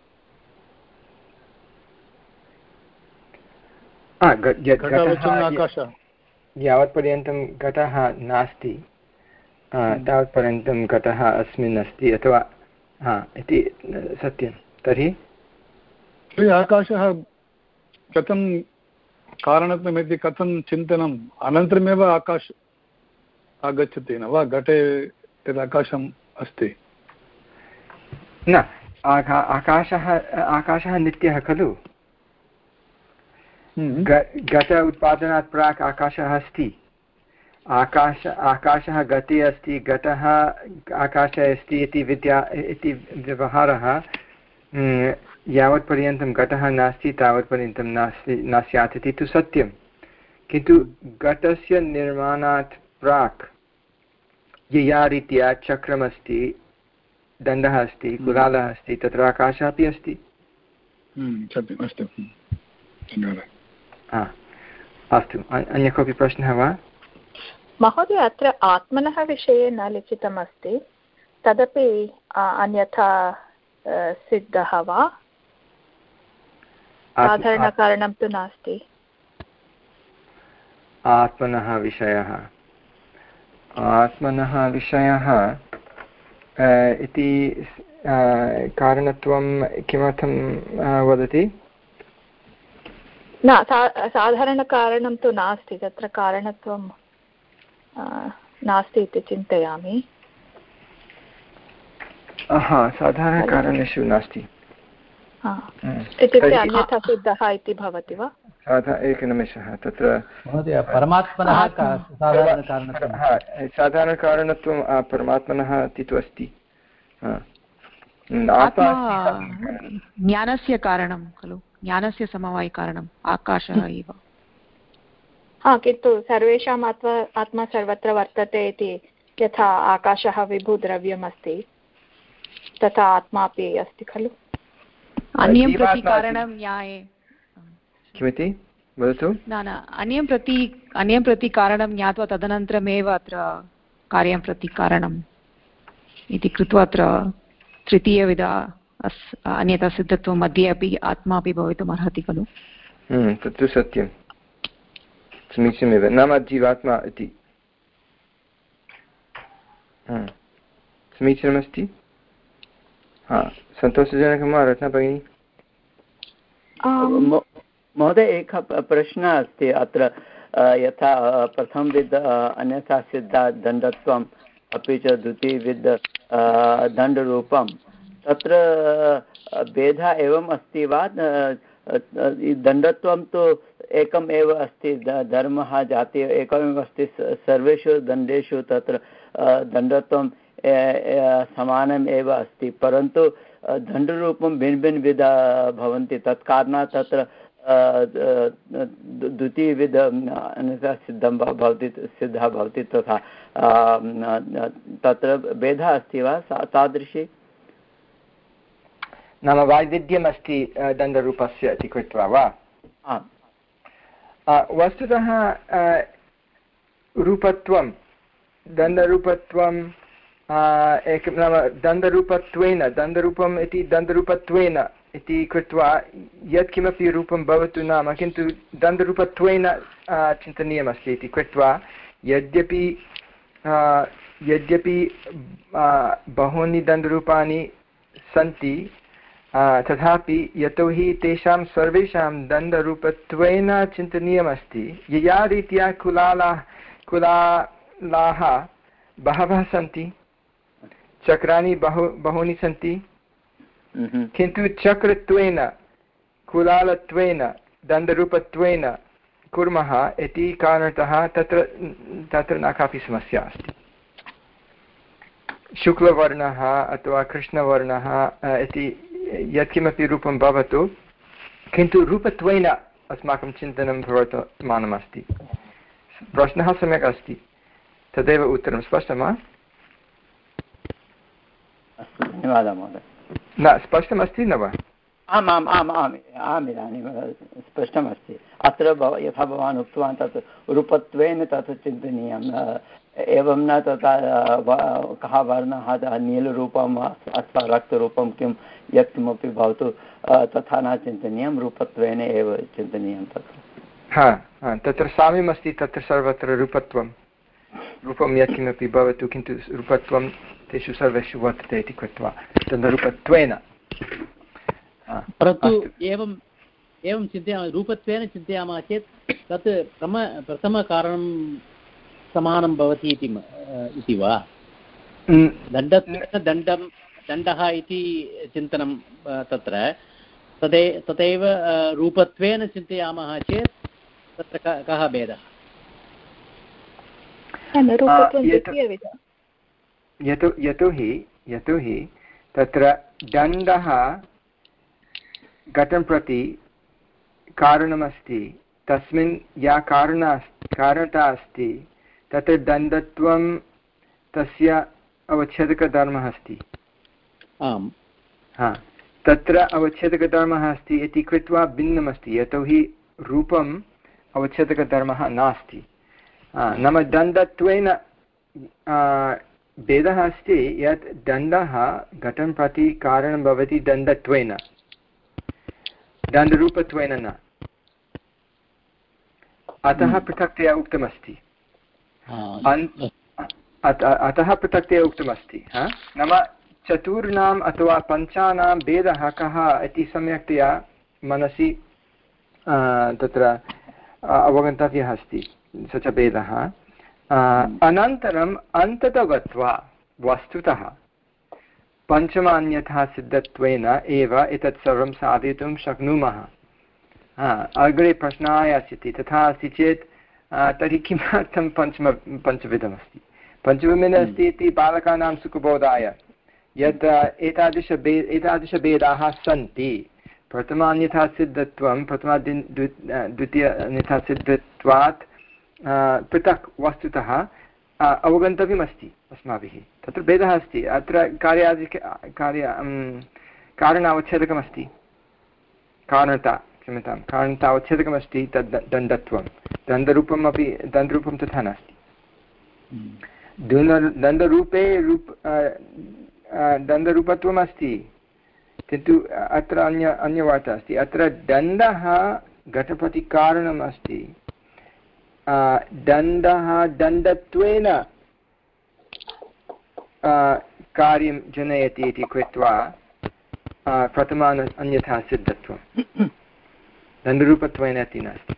आकाशः यावत्पर्यन्तं घटः नास्ति तावत्पर्यन्तं घटः अस्मिन् अस्ति अथवा हा इति सत्यं। तर्हि आकाशः कथं कारणत्वमिति कथं चिन्तनम् अनन्तरमेव आकाश आगच्छति न वा? घटे यद् आकाशम् अस्ति न आका आकाशः आकाशः नित्यः खलु घट उत्पादनात् प्राक् आकाशः अस्ति आकाश आकाशः गते अस्ति घटः आकाशे अस्ति इति विद्या इति व्यवहारः यावत्पर्यन्तं घटः नास्ति तावत्पर्यन्तं नास्ति न स्यात् इति तु सत्यं किन्तु घटस्य निर्माणात् प्राक् यया रीत्या चक्रमस्ति दण्डः अस्ति कुलालः अस्ति तत्र आकाशः अपि अस्ति सत्यम् अस्तु धन्यवादः अस्तु अन्य कोऽपि प्रश्नः वा महोदय अत्र आत्मनः विषये न लिखितमस्ति तदपि अन्यथा सिद्धः वा साधारणकारणं तु नास्ति आत्मनः विषयः आत्मनः विषयः इति कारणत्वं किमर्थं वदति न साधारणकारणं तु नास्ति तत्र कारणत्वं नास्ति इति चिन्तयामि हा साधारणकारणेषु नास्ति इत्युक्ते अन्यथा सिद्धः इति भवति वा एकनिमेषः तत्र महोदय परमात्मनः साधारणकारणत्वं परमात्मनः इति तु अस्ति ज्ञानस्य कारणं खलु ज्ञानस्य समवायिकारणम् आकाशः एव हा किन्तु सर्वेषाम् आत्मा आत्मा सर्वत्र वर्तते इति यथा आकाशः विभुद्रव्यम् अस्ति तथा आत्मा अपि अस्ति खलु अन्यं प्रति कारणं न्याये किमिति वदतु न न अन्यं प्रति अन्यं प्रति कारणं ज्ञात्वा तदनन्तरमेव अत्र कार्यं प्रति कारणम् इति कृत्वा अत्र तृतीयविध अन्यथा सिद्धत्वं मध्ये अपि आत्मा अपि भवितुम् अर्हति खलु तत्तु सत्यं समीचीनमेव नाम जीवात्मा इति समीचीनमस्ति हा सन्तोषजनकं वा रत्ना भगिनी महोदय एकः प्रश्नः अस्ति अत्र यथा प्रथमविध अन्यथा सिद्धा दण्डत्वम् अपि च द्वितीयविध दण्डरूपं तत्र भेदः एवम् अस्ति वा दण्डत्वं तु एकम् एव अस्ति धर्मः जातिः एकमेव अस्ति सर्वेषु दण्डेषु तत्र दण्डत्वं समानम् एव अस्ति परन्तु दण्डरूपं भिन्न भिन्न विधा भवन्ति तत्कारणात् तत्र द्वितीयविध सिद्धं भवति सिद्धः भवति तथा तत्र भेदः अस्ति वा तादृशी नाम वैविध्यम् अस्ति दण्डरूपस्य इति कृत्वा वा वस्तुतः रूपत्वं दण्डरूपत्वं एकं नाम दण्डरूपत्वेन दण्डरूपम् इति दण्डरूपत्वेन इति कृत्वा यत्किमपि रूपं भवतु नाम किन्तु दण्डरूपत्वेन चिन्तनीयमस्ति इति कृत्वा यद्यपि यद्यपि बहूनि दण्डरूपाणि सन्ति तथापि यतोहि तेषां सर्वेषां दण्डरूपत्वेन चिन्तनीयमस्ति यया रीत्या कुलालाः कुलालाः बहवः सन्ति चक्राणि बहु बहूनि सन्ति किन्तु चक्रत्वेन कुलालत्वेन दण्डरूपत्वेन कुर्मः इति कारणतः तत्र तत्र न कापि समस्या अस्ति शुक्लवर्णः अथवा कृष्णवर्णः इति यत्किमपि रूपं भवतु किन्तु रूपत्वेन अस्माकं चिन्तनं प्रवर्तमानमस्ति प्रश्नः सम्यक् अस्ति तदेव उत्तरं स्पष्टं वा धन्यवादः महोदय न स्पष्टमस्ति न वा आम् आम् आम् आम् आम् इदानीं स्पष्टमस्ति अत्र भव यथा भवान् उक्तवान् तत् रूपत्वेन तत् चिन्तनीयं एवं न तथा कः वर्णः नीलरूपम् अथवा रक्तरूपं किं यत्किमपि भवतु तथा न चिन्तनीयं रूपत्वेन एव चिन्तनीयं तत्र हा तत्र साम्यमस्ति तत्र सर्वत्र रूपत्वं रूपं यत्किमपि भवतु किन्तु रूपत्वं तेषु सर्वेषु वर्तते इति कृत्वा तद्रूपत्वेन परन्तु एवम् एवं चिन्तयामः रूपत्वेन चिन्तयामः चेत् तत् प्रम प्रथमकारणं समानं भवति इति इति वा दण्डत्वेन दण्डं दण्डः इति चिन्तनं तत्र तदे तथैव रूपत्वेन चिन्तयामः चेत् तत्र कः भेदः? यतो यतोहि यतोहि तत्र दण्डः घटं प्रति कारणमस्ति, तस्मिन् या कारण कारणता अस्ति तत्र दण्डत्वं तस्य अवच्छेदकधर्मः अस्ति। आम्, हा, तत्र अवच्छेदकधर्मः अस्ति इति कृत्वा भिन्नमस्ति, यतोहि रूपम् अवच्छेदकधर्मः नास्ति। नाम दण्डत्वेन भेदः अस्ति यत् दण्डः घटं प्रति कारणं भवति दण्डत्वेन, दण्डरूपत्वेन न। अतः पृथक्तया उक्तमस्ति अतः पृथक्तया उक्तमस्ति नाम चतुर्णाम् अथवा पञ्चानां भेदः कः इति सम्यक्तया मनसि तत्र अवगन्तव्यः अस्ति स च भेदः। अनन्तरम् अन्ततो गत्वा वस्तुतः पञ्चमान्यथा सिद्धत्वेन एव एतत् सर्वं साधयितुं शक्नुमः। अग्रे प्रश्नः आयास्यति, तथा अस्ति चेत् तर्हि किमर्थं पञ्चम पञ्चविधमस्ति? पञ्चविधम् अस्ति इति बालकानां सुखबोधाय, यत् एतादृशभे एतादृशभेदाः सन्ति। प्रथमान्यथा सिद्धत्वं प्रथमा द्वितीय अन्यथा सिद्धत्वात् पृथक् वस्तुतः अवगन्तव्यमस्ति अस्माभिः। तत्र भेदः अस्ति। अत्र कार्यादिक कार्य कारणावच्छेदकमस्ति, कारणता क्षम्यतां कारणतावच्छेदकमस्ति तद् दण्डत्वं। दण्डरूपम् अपि दण्डरूपं तथा नास्ति। दण्डरूपे रूप दण्डरूपत्वम् अस्ति, किन्तु अत्र अन्य अन्यवार्ता अस्ति। अत्र दण्डः घटप्रति कारणम् अस्ति, दण्डः दण्डत्वेन कार्यं जनयति इति कृत्वा प्रथमा अन्यथा सिद्धत्वं, दण्डरूपत्वेन इति नास्ति।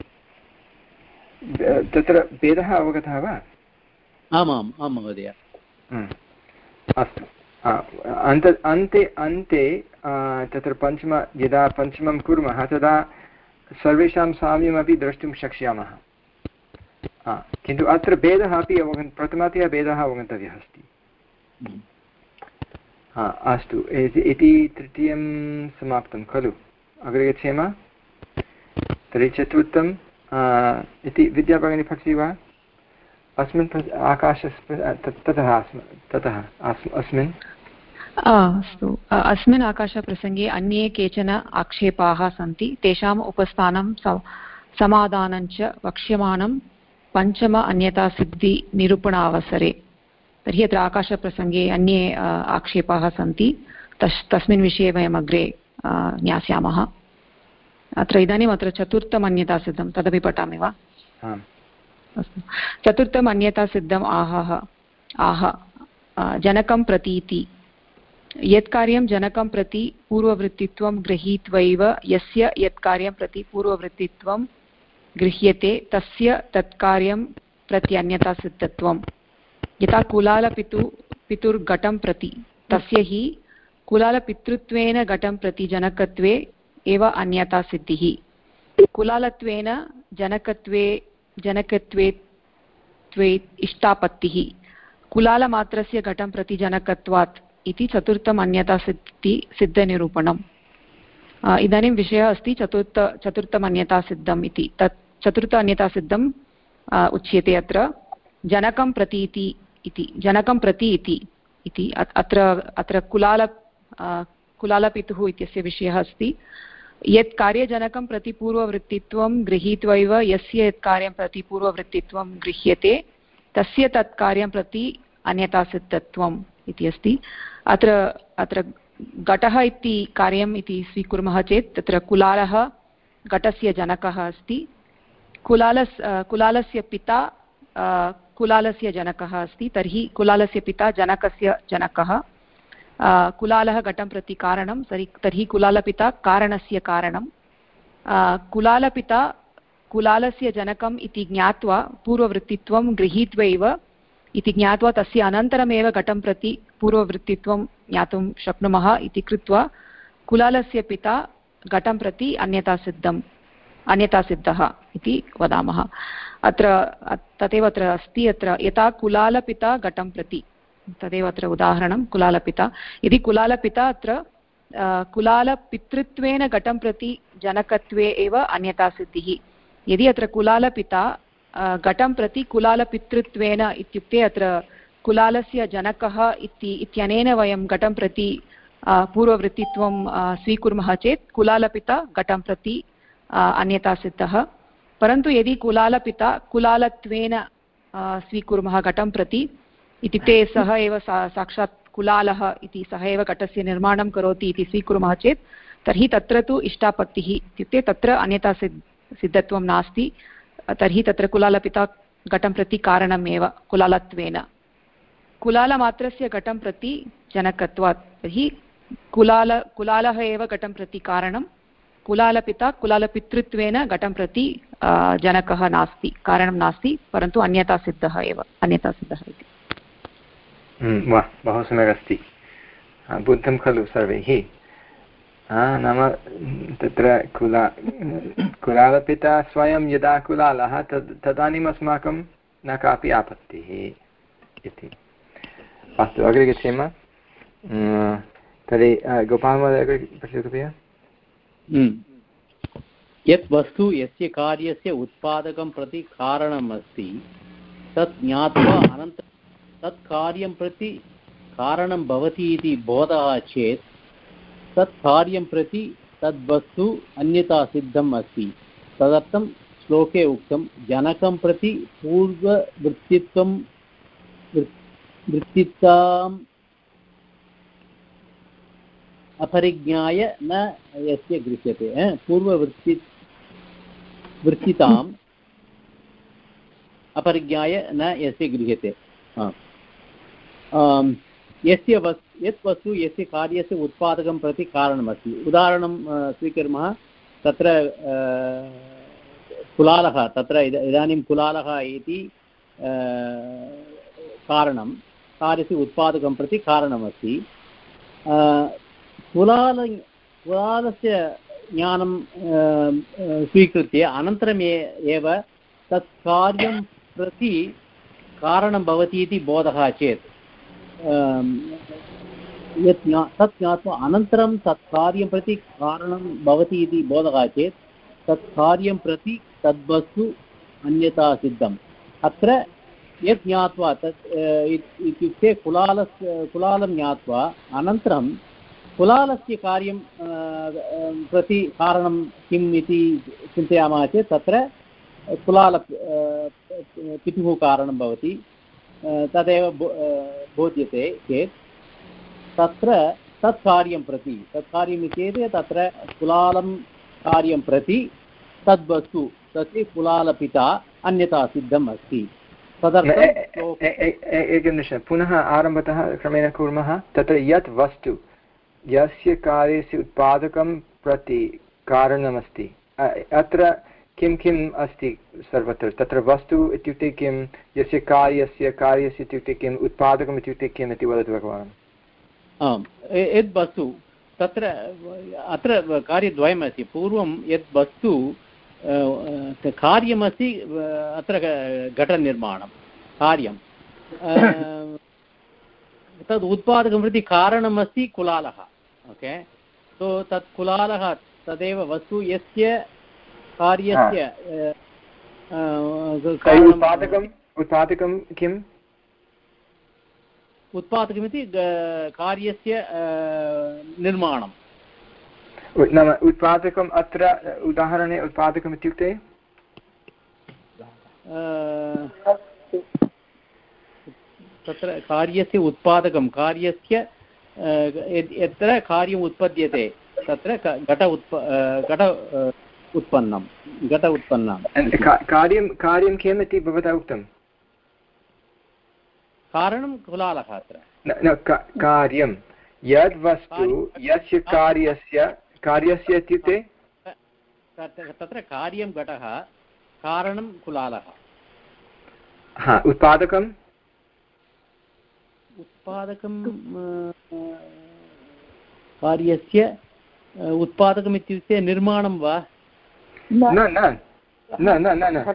तत्र भेदः अवगतः वा? आमाम् आं महोदय। अस्तु, अन्त अन्ते अन्ते तत्र पञ्चम यदा पञ्चमं कुर्मः तदा सर्वेषां साम्यमपि द्रष्टुं शक्ष्यामः। किन्तु अत्र भेदः अपि अवगन् प्रथमतया भेदः अवगन्तव्यः अस्ति। अस्तु, इति तृतीयं समाप्तं खलु? अग्रे गच्छेम। तर्हि चतुर्थम् इति विद्याभगिनी पठति वा? अस्मिन् आकाशस् ततः ततः अस्मिन् अस्तु, अस्मिन् आकाशप्रसङ्गे अन्ये केचन आक्षेपाः सन्ति, तेषाम् उपस्थानं समाधानञ्च वक्ष्यमाणं पञ्चम अन्यतासिद्धिनिरूपणावसरे। तर्हि अत्र आकाशप्रसङ्गे अन्ये आक्षेपाः सन्ति, तस् तस्मिन् विषये वयम् अग्रे ज्ञास्यामः। अत्र इदानीम् अत्र चतुर्थम् अन्यतासिद्धं तदपि पठामि वा? अस्तु, चतुर्थम् अन्यतासिद्धम् आहः आह जनकं प्रतीति। यत् कार्यं जनकं प्रति पूर्ववृत्तित्वं गृहीत्वैव यस्य यत् कार्यं प्रति पूर्ववृत्तित्वं गृह्यते तस्य तत्कार्यं प्रत्यन्यतासिद्धत्वं। यथा कुलालपितु पितुर्घटं प्रति, तस्य हि कुलालपितृत्वेन घटं प्रति जनकत्वे एव अन्यतासिद्धिः। कुलालत्वेन जनकत्वे जनकत्वे त्वे इष्टापत्तिः, कुलालमात्रस्य घटं प्रति जनकत्वात् इति चतुर्थम् अन्यतासिद्धि सिद्धनिरूपणम्। इदानीं विषयः अस्ति चतुर्थ चतुर्थम् अन्यतासिद्धम् इति। तत् चतुर्थ अन्यतासिद्धम् उच्यते अत्र जनकं प्रति इति, जनकं प्रति इति। अत्र अत्र कुलाल कुलालपितुः इत्यस्य विषयः अस्ति। यत् कार्यजनकं प्रति पूर्ववृत्तित्वं गृहीत्वैव यस्य यत् कार्यं प्रति पूर्ववृत्तित्वं गृह्यते तस्य तत् कार्यं प्रति अन्यतासिद्धत्वम् इति अस्ति। अत्र अत्र घटः इति कार्यम् इति स्वीकुर्मः चेत् तत्र कुलालः घटस्य जनकः अस्ति, कुलालस् कुलालस्य पिता कुलालस्य जनकः अस्ति, तर्हि कुलालस्य पिता जनकस्य जनकः, कुलालः घटं प्रति कारणं, तर्हि कुलालपिता कारणस्य कारणं। कुलालपिता कुलालस्य जनकम् इति ज्ञात्वा पूर्ववृत्तित्वं गृहीत्वैव इति ज्ञात्वा तस्य अनन्तरमेव घटं प्रति पूर्ववृत्तित्वं ज्ञातुं शक्नुमः इति कृत्वा कुलालस्य पिता घटं प्रति अन्यतासिद्धम् अन्यतासिद्धः इति वदामः। अत्र तदेव अत्र अस्ति, अत्र यथा कुलालपिता घटं प्रति, तदेव अत्र उदाहरणं कुलालपिता। यदि कुलालपिता अत्र कुलालपितृत्वेन घटं प्रति जनकत्वे एव अन्यतासिद्धिः। यदि अत्र कुलालपिता घटं प्रति कुलालपितृत्वेन इत्युक्ते अत्र कुलालस्य जनकः इति इत्यनेन वयं घटं प्रति पूर्ववृत्तित्वं स्वीकुर्मः चेत् कुलालपिता घटं प्रति अन्यतासिद्धः। परन्तु यदि कुलालपिता कुलालत्वेन स्वीकुर्मः घटं प्रति, इत्युक्ते सः एव सा साक्षात् कुलालः इति, सः एव घटस्य निर्माणं करोति इति स्वीकुर्मः चेत् तर्हि तत्र तु इष्टापत्तिः, इत्युक्ते तत्र अन्यतासिद् सिद्धत्वं नास्ति। तर्हि तत्र कुलालपिता घटं प्रति कारणमेव कुलालत्वेन। कुलालमात्रस्य घटं प्रति जनकत्वात्, तर्हि कुलाल कुलालः एव घटं प्रति कारणं, कुलालपिता कुलालपितृत्वेन घटं प्रति जनकः नास्ति, कारणं नास्ति, परन्तु अन्यतासिद्धः एव, अन्यतासिद्धः इति। वाह, बहु सम्यक् अस्ति, बुद्धं खलु सर्वैः। नाम तत्र कुला कुलालपिता स्वयं यदा कुलालः तद् तदानीम् अस्माकं न कापि आपत्तिः इति। अस्तु, अग्रे गच्छेम। तर्हि गोपालमहोदय अग्रे पश्यतु कृपया। यत् वस्तु यस्य कार्यस्य उत्पादकं प्रति कारणम् अस्ति तत् ज्ञात्वा अनन्तरं तत् कार्यं प्रति कारणं भवति इति बोधः चेत् तत् कार्यं प्रति तद्वस्तु अन्यतासिद्धम् अस्ति। तदर्थं श्लोके उक्तं जनकं प्रति पूर्ववृत्तित्वं वृत्तिताम् अपरिज्ञाय न यस्य गृह्यते। पूर्ववृत्ति वृत्तिताम् अपरिज्ञाय न यस्य गृह्यते। यस्य वस्तु यत् वस्तु यस्य कार्यस्य उत्पादकं प्रति कारणमस्ति। उदाहरणं स्वीकुर्मः, तत्र कुलालः, तत्र इदानीं कुलालः इति कारणं कार्यस्य उत्पादकं प्रति कारणमस्ति। कुलाल कुलालस्य ज्ञानं स्वीकृत्य अनन्तरम् एव तत् कार्यं प्रति कारणं भवति इति बोधः चेत् यत् ज्ञा तत् ज्ञात्वा अनन्तरं तत् कार्यं प्रति कारणं भवति इति बोधः चेत् तत् कार्यं प्रति तद्वस्तु अन्यथा सिद्धम्। अत्र यत् ज्ञात्वा तत् इत्युक्ते कुलालस्य कुलालं ज्ञात्वा अनन्तरं कुलालस्य कार्यं प्रति कारणं किम् इति चिन्तयामः चेत् तत्र कुलाल पितुः कारणं भवति, तदेव बोध्यते चेत् तत्र तत् कार्यं प्रति तत् कार्यं चेत् तत्र कुलालं कार्यं प्रति तद्वस्तु तस्य कुलालपिता अन्यथा सिद्धम् अस्ति। तदर्थं एकनिमिषं पुनः आरम्भतः क्रमेण कुर्मः। तत्र यत् वस्तु यस्य कार्यस्य उत्पादकं प्रति कारणमस्ति, अत्र किं किम् अस्ति सर्वत्र? तत्र वस्तु इत्युक्ते किं, यस्य कार्यस्य कार्यस्य इत्युक्ते किम्, उत्पादकम् इत्युक्ते किम् इति वदतु एकवारम्। आम्, यद् वस्तु तत्र अत्र कार्यद्वयमस्ति। पूर्वं यद् वस्तु कार्यमस्ति, अत्र घटनिर्माणं कार्यं, तद् उत्पादकं प्रति कारणमस्ति कुलालः। ओके, सो तत् कुलालः तदेव वस्तु यस्य कार्यस्य उत्पादकम् उत्पादकं किम् उत्पादकमिति कार्यस्य निर्माणं नाम उत्पादकम्। अत्र उदाहरणे उत्पादकम् इत्युक्ते तत्र कार्यस्य उत्पादकं कार्यस्य यत्र कार्यम् उत्पद्यते तत्र घट उत्प घट उत्पन्नं घट उत्पन्नं कार्यं कार्यं किम् इति भवता उक्तं? कारणं कुलालः। अत्र न कार्यं यद् वस्तु यस्य कार्यस्य कार्यस्य इत्युक्ते तत्र कार्यं घटः, कारणं कुलालः। हा, उत्पादकं उत्पादकं कार्यस्य उत्पादकम् इत्युक्ते निर्माणं वा? न न न न न न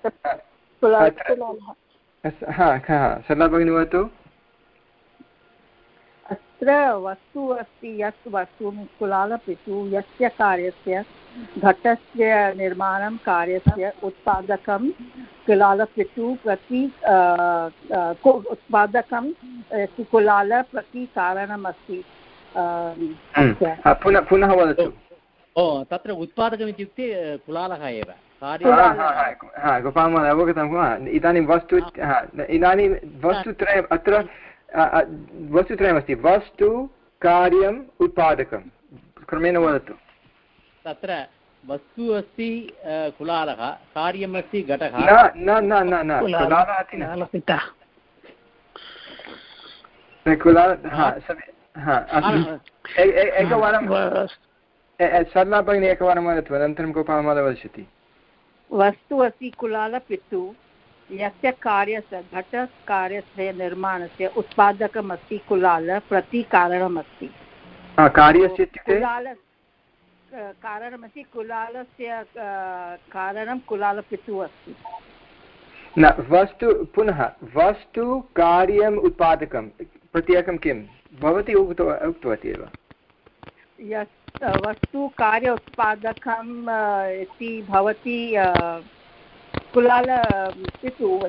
सरला भगिनी वदतु। अत्र वस्तु अस्ति यत् वस्तु कुलालपितु यस्य कार्यस्य घटस्य निर्माणं कार्यस्य उत्पादकं कुलालपितु प्रति उत्पादकं कुलाल प्रति कारणमस्ति। पुनः पुनः वदतु। ओ तत्र उत्पादकम् इत्युक्ते कुलालः एव। गोपालमहोदय अवगतं वा? इदानीं वस्तु इदानीं वस्तुत्रयम् अत्र वस्तुत्रयमस्ति वस्तु कार्यम् उत्पादकं क्रमेण वदतु। तत्र वस्तु अस्ति कुलालः कार्यमस्ति घटः। न न न न कुलालः अस्ति एकवारं सरला भगिनी एकवारं वदतु अनन्तरं गोपालमहोदय वदिष्यति। वस्तु अस्ति कुलालपितु यस्य कार्यस्य घटकार्यस्य निर्माणस्य उत्पादकमस्ति कुलाल प्रति कारणमस्ति। कार्यस्य इत्युक्ते कारणमस्ति कुलालस्य कारणं कुलालपितुः अस्ति। न वस्तु पुनः वस्तु कार्यम् उत्पादकं प्रत्येकं किं भवती उक्तवती एव। यत् वस्तु कार्य उत्पादकम् इति भवती कुलालपितुः।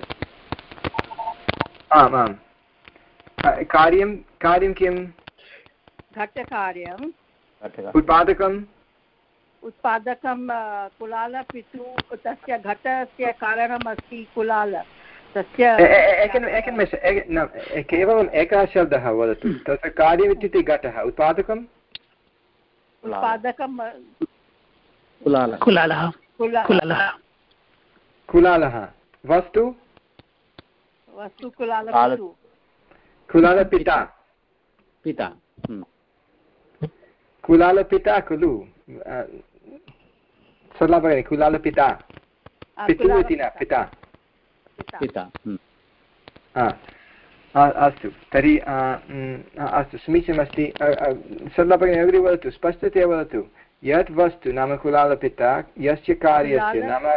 आम् आम् कार्यं कार्यं किं घटकार्यम् उत्पादकम् उत्पादकं कुलालपितुः तस्य घटस्य कारणमस्ति कुलाल तस्य केवलम् एकः शब्दः वदतु। तत्र कार्यम् इत्युक्ते घटः उत्पादकम् उत्पादकं कुलालः कुलालः वस्तु वस्तु कुलालपितुः कुलालपिता पिता कुलालपिता खलु सरला भगिनी कुलालपिता पितुः इति न पिता पिता। अस्तु तर्हि अस्तु समीचीनमस्ति। सरला भगिनी अग्रे वदतु स्पष्टतया वदतु। यत् वस्तु नाम कुलालपिता यस्य कार्यस्य नाम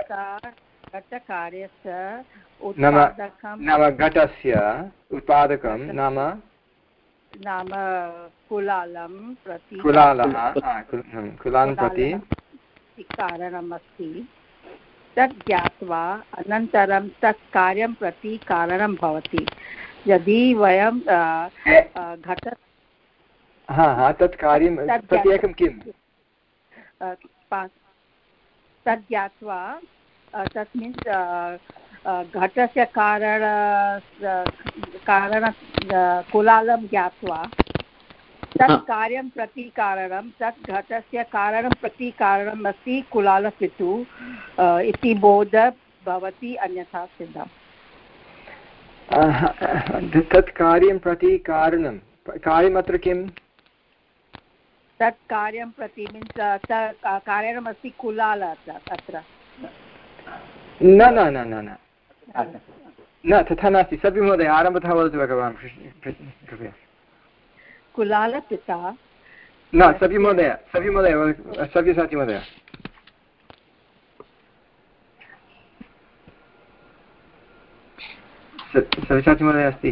नाम घटस्य उत्पादकं नाम नाम कुलालं प्रति कुलालः कुलालं प्रति कारणमस्ति तत् ज्ञात्वा अनन्तरं तत् कार्यं प्रति कारणं भवति। यदि वयं घट हा हा तत् कार्यं प्रत्येकं किं तत् ज्ञात्वा तत् मीन्स् घटस्य कारण कारण कुलालं ज्ञात्वा तत् कार्यं प्रति कारणं तत् घटस्य कारणं प्रति कारणम् अस्ति कुलालपितुः इति बोध भवति अन्यथा सिद्धम्। तत् कार्यं प्रति कारणं कार्यम् अत्र किं तत् कार्यं प्रति मीन्स् कारणमस्ति कुलाल अत्र न न न न न न तथा नास्ति। सभि महोदय आरम्भतः वदतु एकवारं कृपया। कुलालपिता न सभि महोदय सभि महोदय सव्यसाचि महोदय सव्यसाचि महोदय अस्ति।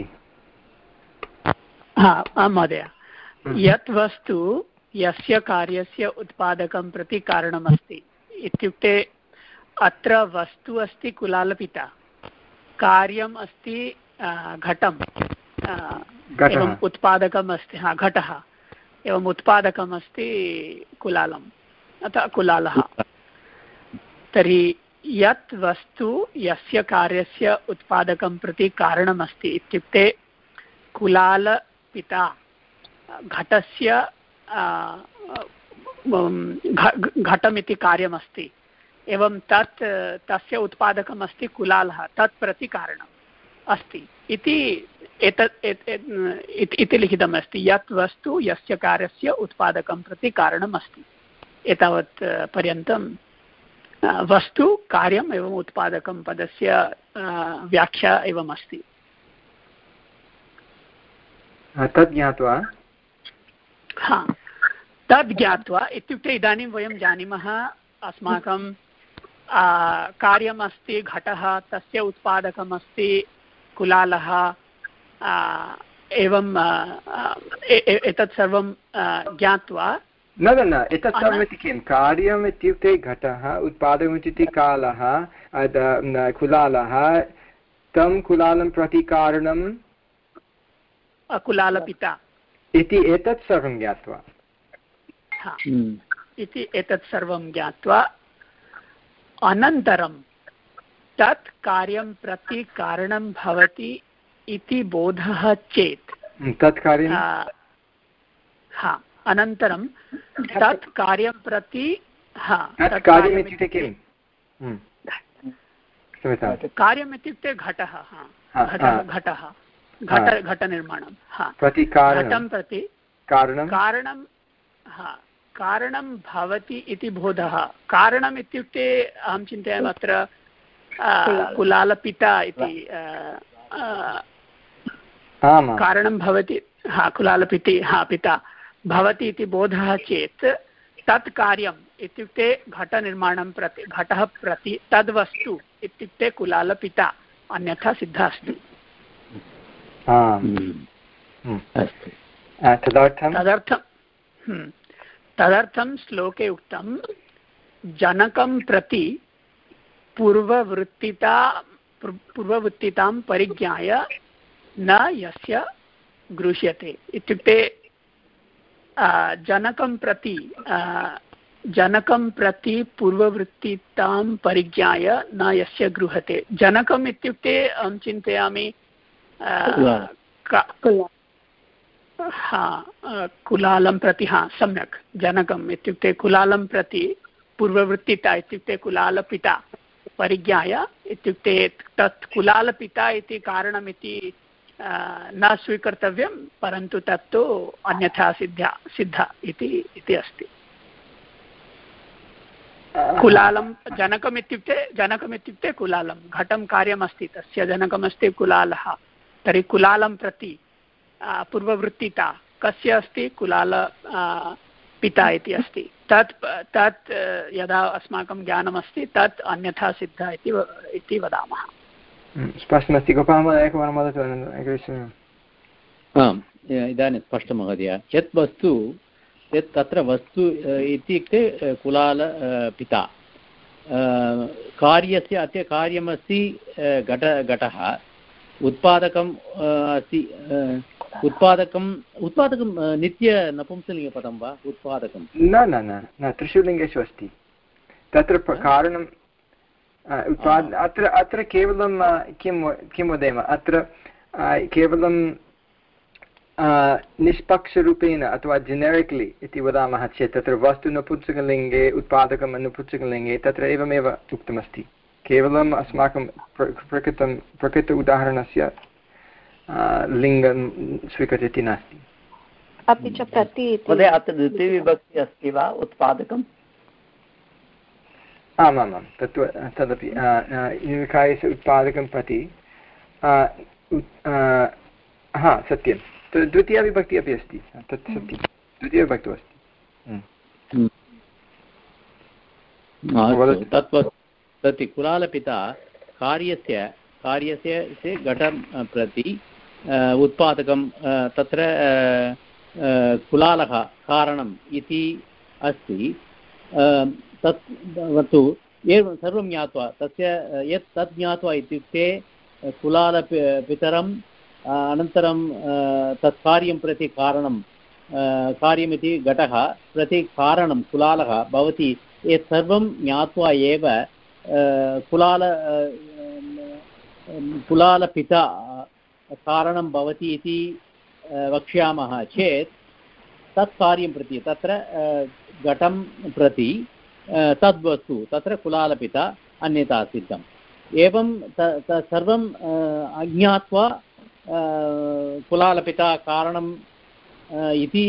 हा आं महोदय। यत् वस्तु यस्य कार्यस्य उत्पादकं प्रति कारणमस्ति इत्युक्ते अत्र वस्तु अस्ति कुलालपिता कार्यम् अस्ति घटम् एवम् उत्पादकम् अस्ति हा घटः एवम् उत्पादकम् अस्ति कुलालम् अतः कुलालः। तर्हि यत् वस्तु यस्य कार्यस्य उत्पादकं प्रति कारणमस्ति इत्युक्ते कुलालपिता घटस्य घटमिति कार्यमस्ति एवं तत् तस्य उत्पादकम् अस्ति कुलालः तत् प्रति कारणम् अस्ति इति एतत् इति लिखितमस्ति। यत् वस्तु यस्य कार्यस्य उत्पादकं प्रति कारणम् अस्ति। एतावत् पर्यन्तं वस्तु कार्यम् एवम् उत्पादकं पदस्य व्याख्या एवम् अस्ति। तद् ज्ञात्वा हा तद् ज्ञात्वा इत्युक्ते इदानीं वयं जानीमः अस्माकं कार्यमस्ति घटः, तस्य उत्पादकमस्ति कुलालः, एवं एतत् सर्वं ज्ञात्वा न न न एतत् सर्वमिति किं कार्यम् इत्युक्ते घटः, उत्पादकम् इत्युक्ते कालः, कुलालः, तं कुलालं प्रति कारणं कुलालपिता इति एतत् सर्वं ज्ञात्वा इति एतत् सर्वं ज्ञात्वा अनन्तरं तत् कार्यं प्रति कारणं भवति इति बोधः चेत् तत् कार्यं हा अनन्तरं तत् कार्यं प्रति हा तत् कार्यम् इत्युक्ते किम् कार्यम् इत्युक्ते घटः घटः घटः घट घटनिर्माणं हा घटं प्रति कारणं कारणं हा कारणं भवति इति बोधः। कारणम् इत्युक्ते अहं चिन्तयामि अत्र कुलालपिता इति कारणं भवति हा कुलालपिति हा पिता भवति इति बोधः चेत् तत् कार्यम् इत्युक्ते घटनिर्माणं प्रति घटः प्रति तद्वस्तु इत्युक्ते कुलालपिता अन्यथा सिद्धः अस्ति। तदर्थं तदर्थं श्लोके उक्तं जनकं प्रति पूर्ववृत्तिता पूर्ववृत्तितां परिज्ञाय न यस्य गृह्यते इत्युक्ते जनकं प्रति जनकं प्रति पूर्ववृत्तितां परिज्ञाय न यस्य गृह्यते। जनकम् इत्युक्ते अहं चिन्तयामि हा कुलालं प्रति हा सम्यक् जनकम् इत्युक्ते कुलालं प्रति पूर्ववृत्तिता इत्युक्ते कुलालपिता परिज्ञाय इत्युक्ते तत् कुलालपिता इति कारणमिति न स्वीकर्तव्यं, परन्तु तत्तु अन्यथा सिद्ध्या सिद्ध इति इति अस्ति। कुलालं जनकम् इत्युक्ते जनकम् इत्युक्ते कुलालं घटं कार्यमस्ति तस्य जनकमस्ति कुलालः, तर्हि कुलालं प्रति पूर्ववृत्तिता कस्य अस्ति कुलाल पिता इति अस्ति। तत् तत् यदा अस्माकं ज्ञानमस्ति तत् अन्यथा सिद्ध इति इति वदामः। स्पष्टमस्ति गोपालमहोदय एकवारं वदतु। आम् इदानीं स्पष्टं महोदय। यत् वस्तु यत् तत्र वस्तु इत्युक्ते कुलाल पिता कार्यस्य अद्य कार्यमस्ति घट घटः उत्पादकम् अस्ति उत्पादकम् उत्पादकं नित्य नपुंसकलिङ्गपदं वा उत्पादकं न न न न त्रिषु लिङ्गेषु अस्ति तत्र कारणं उत्पाद अत्र अत्र केवलं किं किं वदेम अत्र केवलं निष्पक्षरूपेण अथवा जेनेरिक्लि इति वदामः चेत् तत्र वस्तु नपुंसकलिङ्गे उत्पादकं नपुंसकलिङ्गे तत्र एवमेव उक्तमस्ति। केवलम् अस्माकं प्रकृतं प्रकृत उदाहरणस्य लिङ्गं स्वीकृत्यति नास्ति। अपि च प्रति अत्र द्वितीयविभक्ति अस्ति वा उत्पादकम्? आमामां तत्तु तदपि यूनिकायस्य उत्पादकं प्रति हा सत्यं द्वितीयविभक्तिः अपि अस्ति तत् सत्यं द्वितीयविभक्तिः अस्ति। तत् तत् कुलालपिता कार्यस्य कार्यस्य घटं प्रति उत्पादकं तत्र कुलालः कारणम् इति अस्ति। तत् वस्तु एवं सर्वं ज्ञात्वा तस्य यत् तत् ज्ञात्वा इत्युक्ते कुलालपितरम् अनन्तरं तत् कार्यं प्रति कारणं कार्यमिति घटः प्रति कारणं कुलालः भवति। यत् सर्वं ज्ञात्वा एव कुलाल कुलालपिता कारणं भवति इति वक्ष्यामः चेत् तत् कार्यं प्रति तत्र घटं प्रति तद्वस्तु तत्र कुलालपिता अन्यथा सिद्धम्। एवं सर्वं अज्ञात्वा कुलालपिता कारणम् इति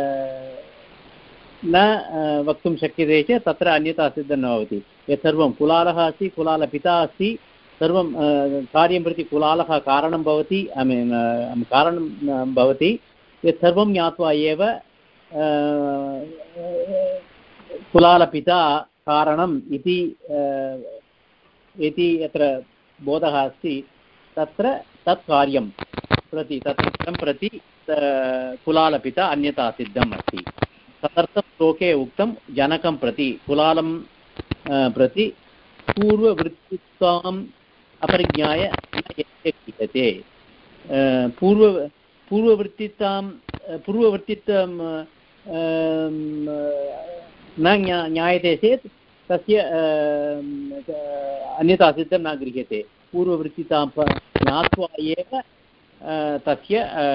न वक्तुं शक्यते चेत् तत्र अन्यथा सिद्धं न भवति। यत् सर्वं कुलालः अस्ति कुलालपिता अस्ति सर्वं कार्यं प्रति कुलालः कारणं भवति कारणं भवति यत् सर्वं ज्ञात्वा एव कुलालपिता कारणम् इति इति यत्र बोधः अस्ति तत्र तत् कार्यं प्रति तत्र प्रति कुलालपिता अन्यथा सिद्धम् अस्ति। तदर्थं श्लोके उक्तं जनकं प्रति कुलालं प्रति पूर्ववृत्तित्वाम् अपरिज्ञाय न यस्य क्रियते। पूर्व पूर्ववृत्तित्वां पूर्ववृत्तित्वं न ज्ञायते चेत् तस्य अन्यथा सिद्धं न गृह्यते। पूर्ववृत्तितां ज्ञात्वा एव तस्य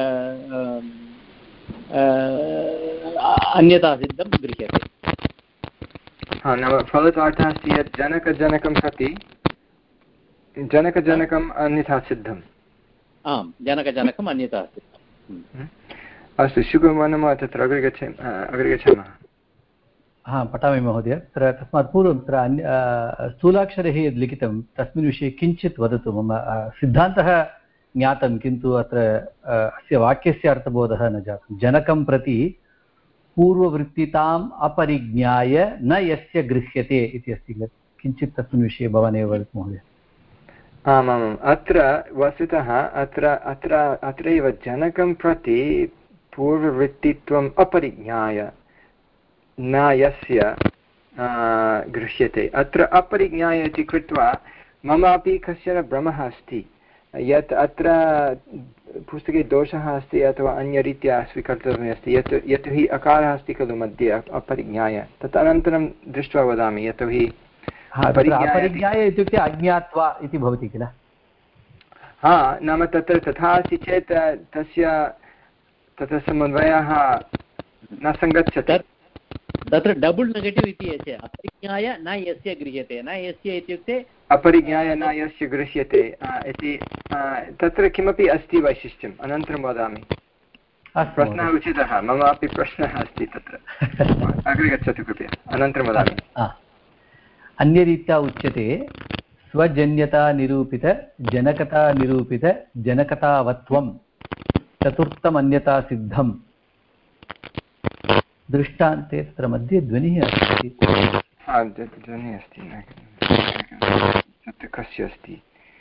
अन्यथा सिद्धं गृह्यते। हा नाम फलितार्थः अस्ति यत् जनकजनकं प्रति जनकजनकम् अन्यथा सिद्धम्। आम् जनकजनकम् अन्यथा सिद्धम्। अस्तु शुभमनः तत्र अग्रे गच्छ अग्रे गच्छामः। हा पठामि महोदय। तत्र तस्मात् पूर्वं तत्र अन्य स्थूलाक्षरैः यद् लिखितं तस्मिन् विषये किञ्चित् वदतु। मम सिद्धान्तः ज्ञातं किन्तु अत्र अस्य वाक्यस्य अर्थबोधः न जातं। जनकं प्रति पूर्ववृत्तिताम् अपरिज्ञाय न यस्य गृह्यते इति अस्ति। किञ्चित् तस्मिन् विषये भवान् एव वदतु महोदय। आमामाम् अत्र वस्तुतः अत्र अत्र अत्रैव जनकं प्रति पूर्ववृत्तित्वम् अपरिज्ञाय न यस्य गृह्यते। अत्र अपरिज्ञाय इति कृत्वा मम अपि कश्चन भ्रमः अस्ति यत् अत्र पुस्तके दोषः अस्ति अथवा अन्यरीत्या स्वीकर्तव्यम् अस्ति। यत् यतोहि अकारः अस्ति खलु मध्ये अपरिज्ञाय, तत् अनन्तरं दृष्ट्वा वदामि। यतोहि अपरिज्ञाय इत्युक्ते अज्ञात्वा इति भवति किल। हा नाम तत्र तथा अस्ति चेत् तस्य तत्र समन्वयः न सङ्गच्छति। तत्र डबल् नेगेटिव् इति यस्य अपरिज्ञाय न यस्य गृह्यते। न यस्य इत्युक्ते अपरिज्ञाय न यस्य गृह्यते इति तत्र किमपि अस्ति वैशिष्ट्यम्। अनन्तरं वदामि। प्रश्नः उचितः। मम अपि प्रश्नः अस्ति तत्र। अग्रे गच्छतु कृपया, अनन्तरं वदामि। अन्यरीत्या उच्यते स्वजन्यता निरूपित जनकता निरूपित जनकतावत्वं चतुर्थम् अन्यता सिद्धम्। दृष्टान्ते तत्र मध्ये ध्वनिः अस्ति। हा ध्वनिः अस्ति। तत्र कस्य अस्ति?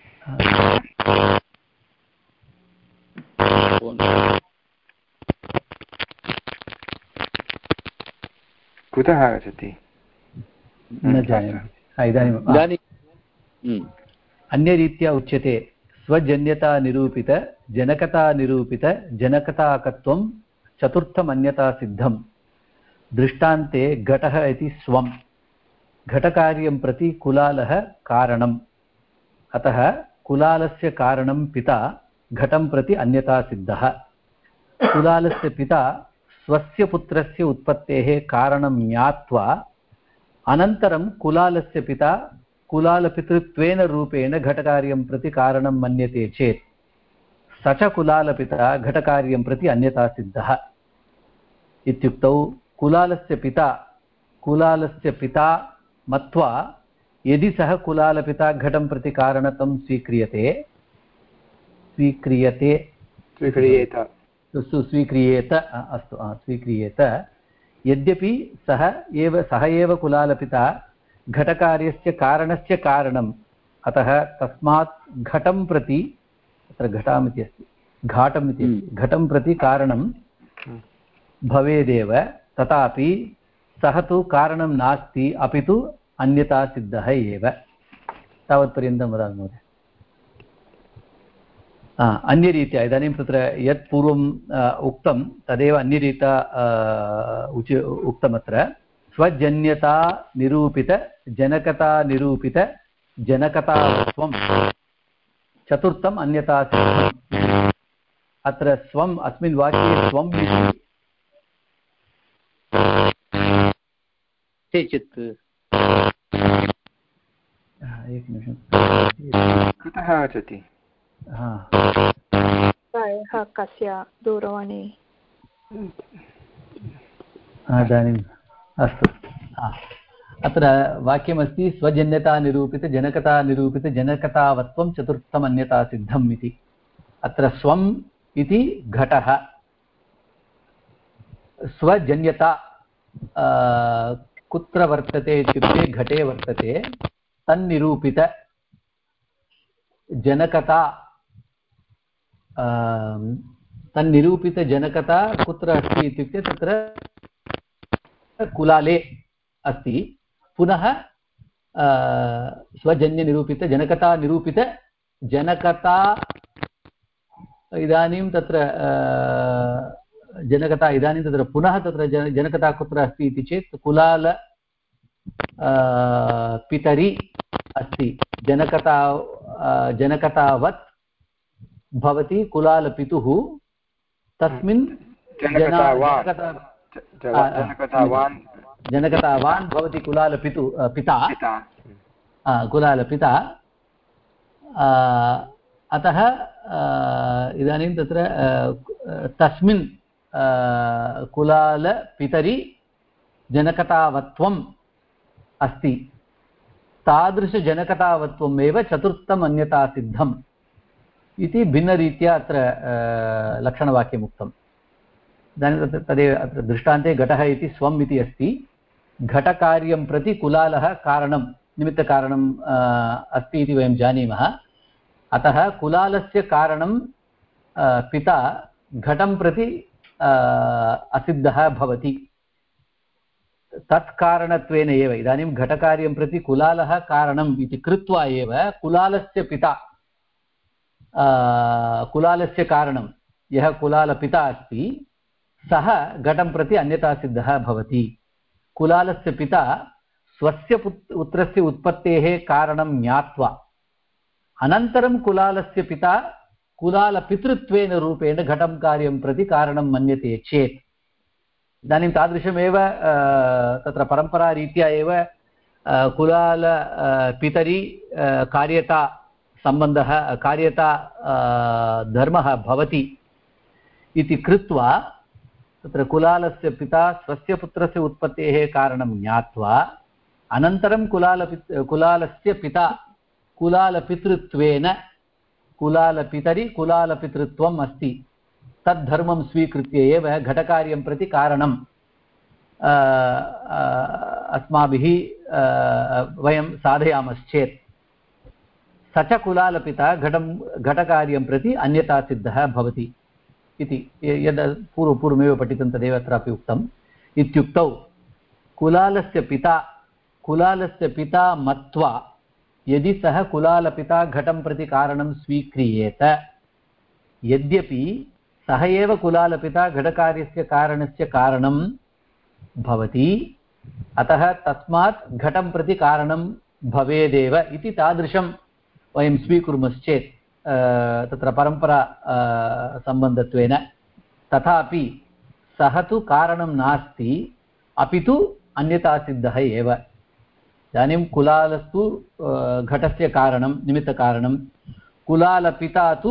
कुतः आगच्छति न जानामि। इदानीम् अन्यरीत्या उच्यते स्वजन्यता निरूपित जनकता निरूपित जनकताकत्वं चतुर्थम् अन्यता सिद्धम्। दृष्टान्ते घटः इति स्वं घटकार्यं प्रति कुलालः कारणम्। अतः कुलालस्य कारणं पिता घटं प्रति अन्यथा सिद्धः। कुलालस्य पिता स्वस्य पुत्रस्य उत्पत्तेः कारणं ज्ञात्वा अनन्तरं कुलालस्य पिता कुलालपितृत्वेन रूपेण घटकार्यं प्रति कारणं मन्यते चेत् स च कुलालपिता घटकार्यं प्रति अन्यथा सिद्धः। इत्युक्तौ कुलालस्य पिता कुलालस्य पिता मत्वा यदि सः कुलालपिता घटं प्रति कारणतं स्वीक्रियते स्वीक्रियते स्वीक्रियेत स्वीक्रियेत अस्तु स्वीक्रियेत यद्यपि सः एव सः एव कुलालपिता घटकार्यस्य कारणस्य कारणम्। अतः तस्मात् घटं प्रति तत्र घटामिति अस्ति घाटम् इति घटं प्रति कारणं भवेदेव, तथापि सः तु कारणं नास्ति अपि तु अन्यथा सिद्धः एव। तावत्पर्यन्तं वदामि महोदय। अन्यरीत्या इदानीं तत्र यत् पूर्वम् उक्तं तदेव अन्यरीत्या उच उक्तमत्र स्वजन्यता निरूपित जनकता निरूपित जनकतावत्वं चतुर्थम् अन्यथा सिद्धम्। अत्र स्वम् अस्मिन् वाक्ये स्वम् इति केचित् एकनिमिषं कुतः आगच्छति? कस्य दूरवाणी? इदानीम् अस्तु। अत्र वाक्यमस्ति स्वजन्यता निरूपित जनकता निरूपित जनकतावत्वं चतुर्थम् अन्यथा सिद्धम् इति। अत्र स्वम् इति घटः स्वजन्यता कुत्र वर्तते इत्युक्ते घटे वर्तते, तन्निरूपित जनकता तन्निरूपितजनकता कुत्र अस्ति इत्युक्ते तत्र कुलाले अस्ति। पुनः स्वजन्यनिरूपितजनकता निरूपितजनकता इदानीं तत्र जनकता इदानीं तत्र पुनः तत्र जन जनकता कुत्र अस्ति इति चेत् कुलाल पितरि अस्ति। जनकता जनकतावत् भवति कुलालपितुः, तस्मिन् जनकतावान् भवति कुलालपितु पिता कुलालपिता। अतः इदानीं तत्र तस्मिन् कुलालपितरि जनकतावत्वम् अस्ति। तादृशजनकतावत्वमेव चतुर्थम् अन्यथा सिद्धम् इति भिन्नरीत्या अत्र लक्षणवाक्यम् उक्तम्। इदानीं तत्र तदेव अत्र दृष्टान्ते घटः इति स्वम् इति अस्ति। घटकार्यं प्रति कुलालः कारणं निमित्तकारणम् अस्ति इति वयं जानीमः। अतः कुलालस्य कारणं पिता घटं प्रति असिद्धः भवति। तत्कारणत्वेन एव इदानीं घटकार्यं प्रति कुलालः कारणम् इति कृत्वा एव कुलालस्य पिता कुलालस्य कारणं यः कुलालपिता अस्ति सः घटं प्रति अन्यथा सिद्धः भवति। कुलालस्य पिता स्वस्य पुत्रस्य उत्पत्तेः कारणं ज्ञात्वा अनन्तरं कुलालस्य पिता कुलालपितृत्वेन रूपेण घटं कार्यं प्रति कारणं मन्यते चेत् इदानीं तादृशमेव तत्र परम्परारीत्या एव कुलाल पितरि कार्यता सम्बन्धः कार्यता धर्मः भवति इति कृत्वा तत्र कुलालस्य पिता स्वस्य पुत्रस्य उत्पत्तेः कारणं ज्ञात्वा अनन्तरं कुलालपित् कुलालस्य पिता कुलालपितृत्वेन कुलालपितरि कुलालपितृत्वम् अस्ति तद्धर्मं स्वीकृत्य एव घटकार्यं प्रति कारणं अस्माभिः वयं साधयामश्चेत् स च कुलालपिता घटं घटकार्यं प्रति अन्यथा सिद्धः भवति इति यद् पूर्व पूर्वमेव पठितं तदेव अत्रापि उक्तम्। इत्युक्तौ कुलालस्य पिता कुलालस्य पिता मत्वा यदि सः कुलालपिता घटं प्रति कारणं स्वीक्रियेत यद्यपि सः एव कुलालपिता घटकार्यस्य कारणस्य कारणं भवति अतः तस्मात् घटं प्रति कारणं भवेदेव इति तादृशं वयं स्वीकुर्मश्चेत् तत्र परम्परा सम्बन्धत्वेन तथापि सः तु कारणं नास्ति अपि तु अन्यथा सिद्धः एव। इदानीं कुलालस्तु घटस्य कारणं निमित्तकारणं कुलालपिता तु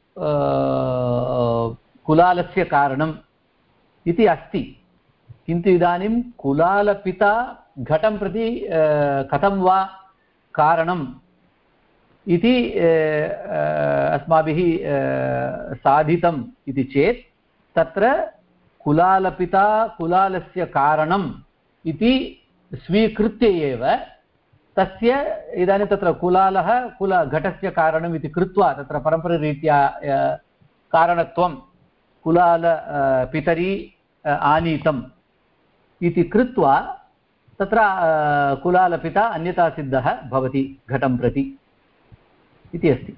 कुलालस्य कारणम् इति अस्ति किन्तु इदानीं कुलालपिता घटं प्रति कथं वा कारणम् इति अस्माभिः साधितम् इति चेत् तत्र कुलालपिता कुलालस्य कारणम् इति स्वीकृत्य एव तस्य इदानीं तत्र कुलालः कुल घटस्य कारणम् इति कृत्वा तत्र परम्परारीत्या कारणत्वं कुलाल पितरि आनीतम् इति कृत्वा तत्र कुलालपिता अन्यथा सिद्धः भवति घटं प्रति इति अस्ति।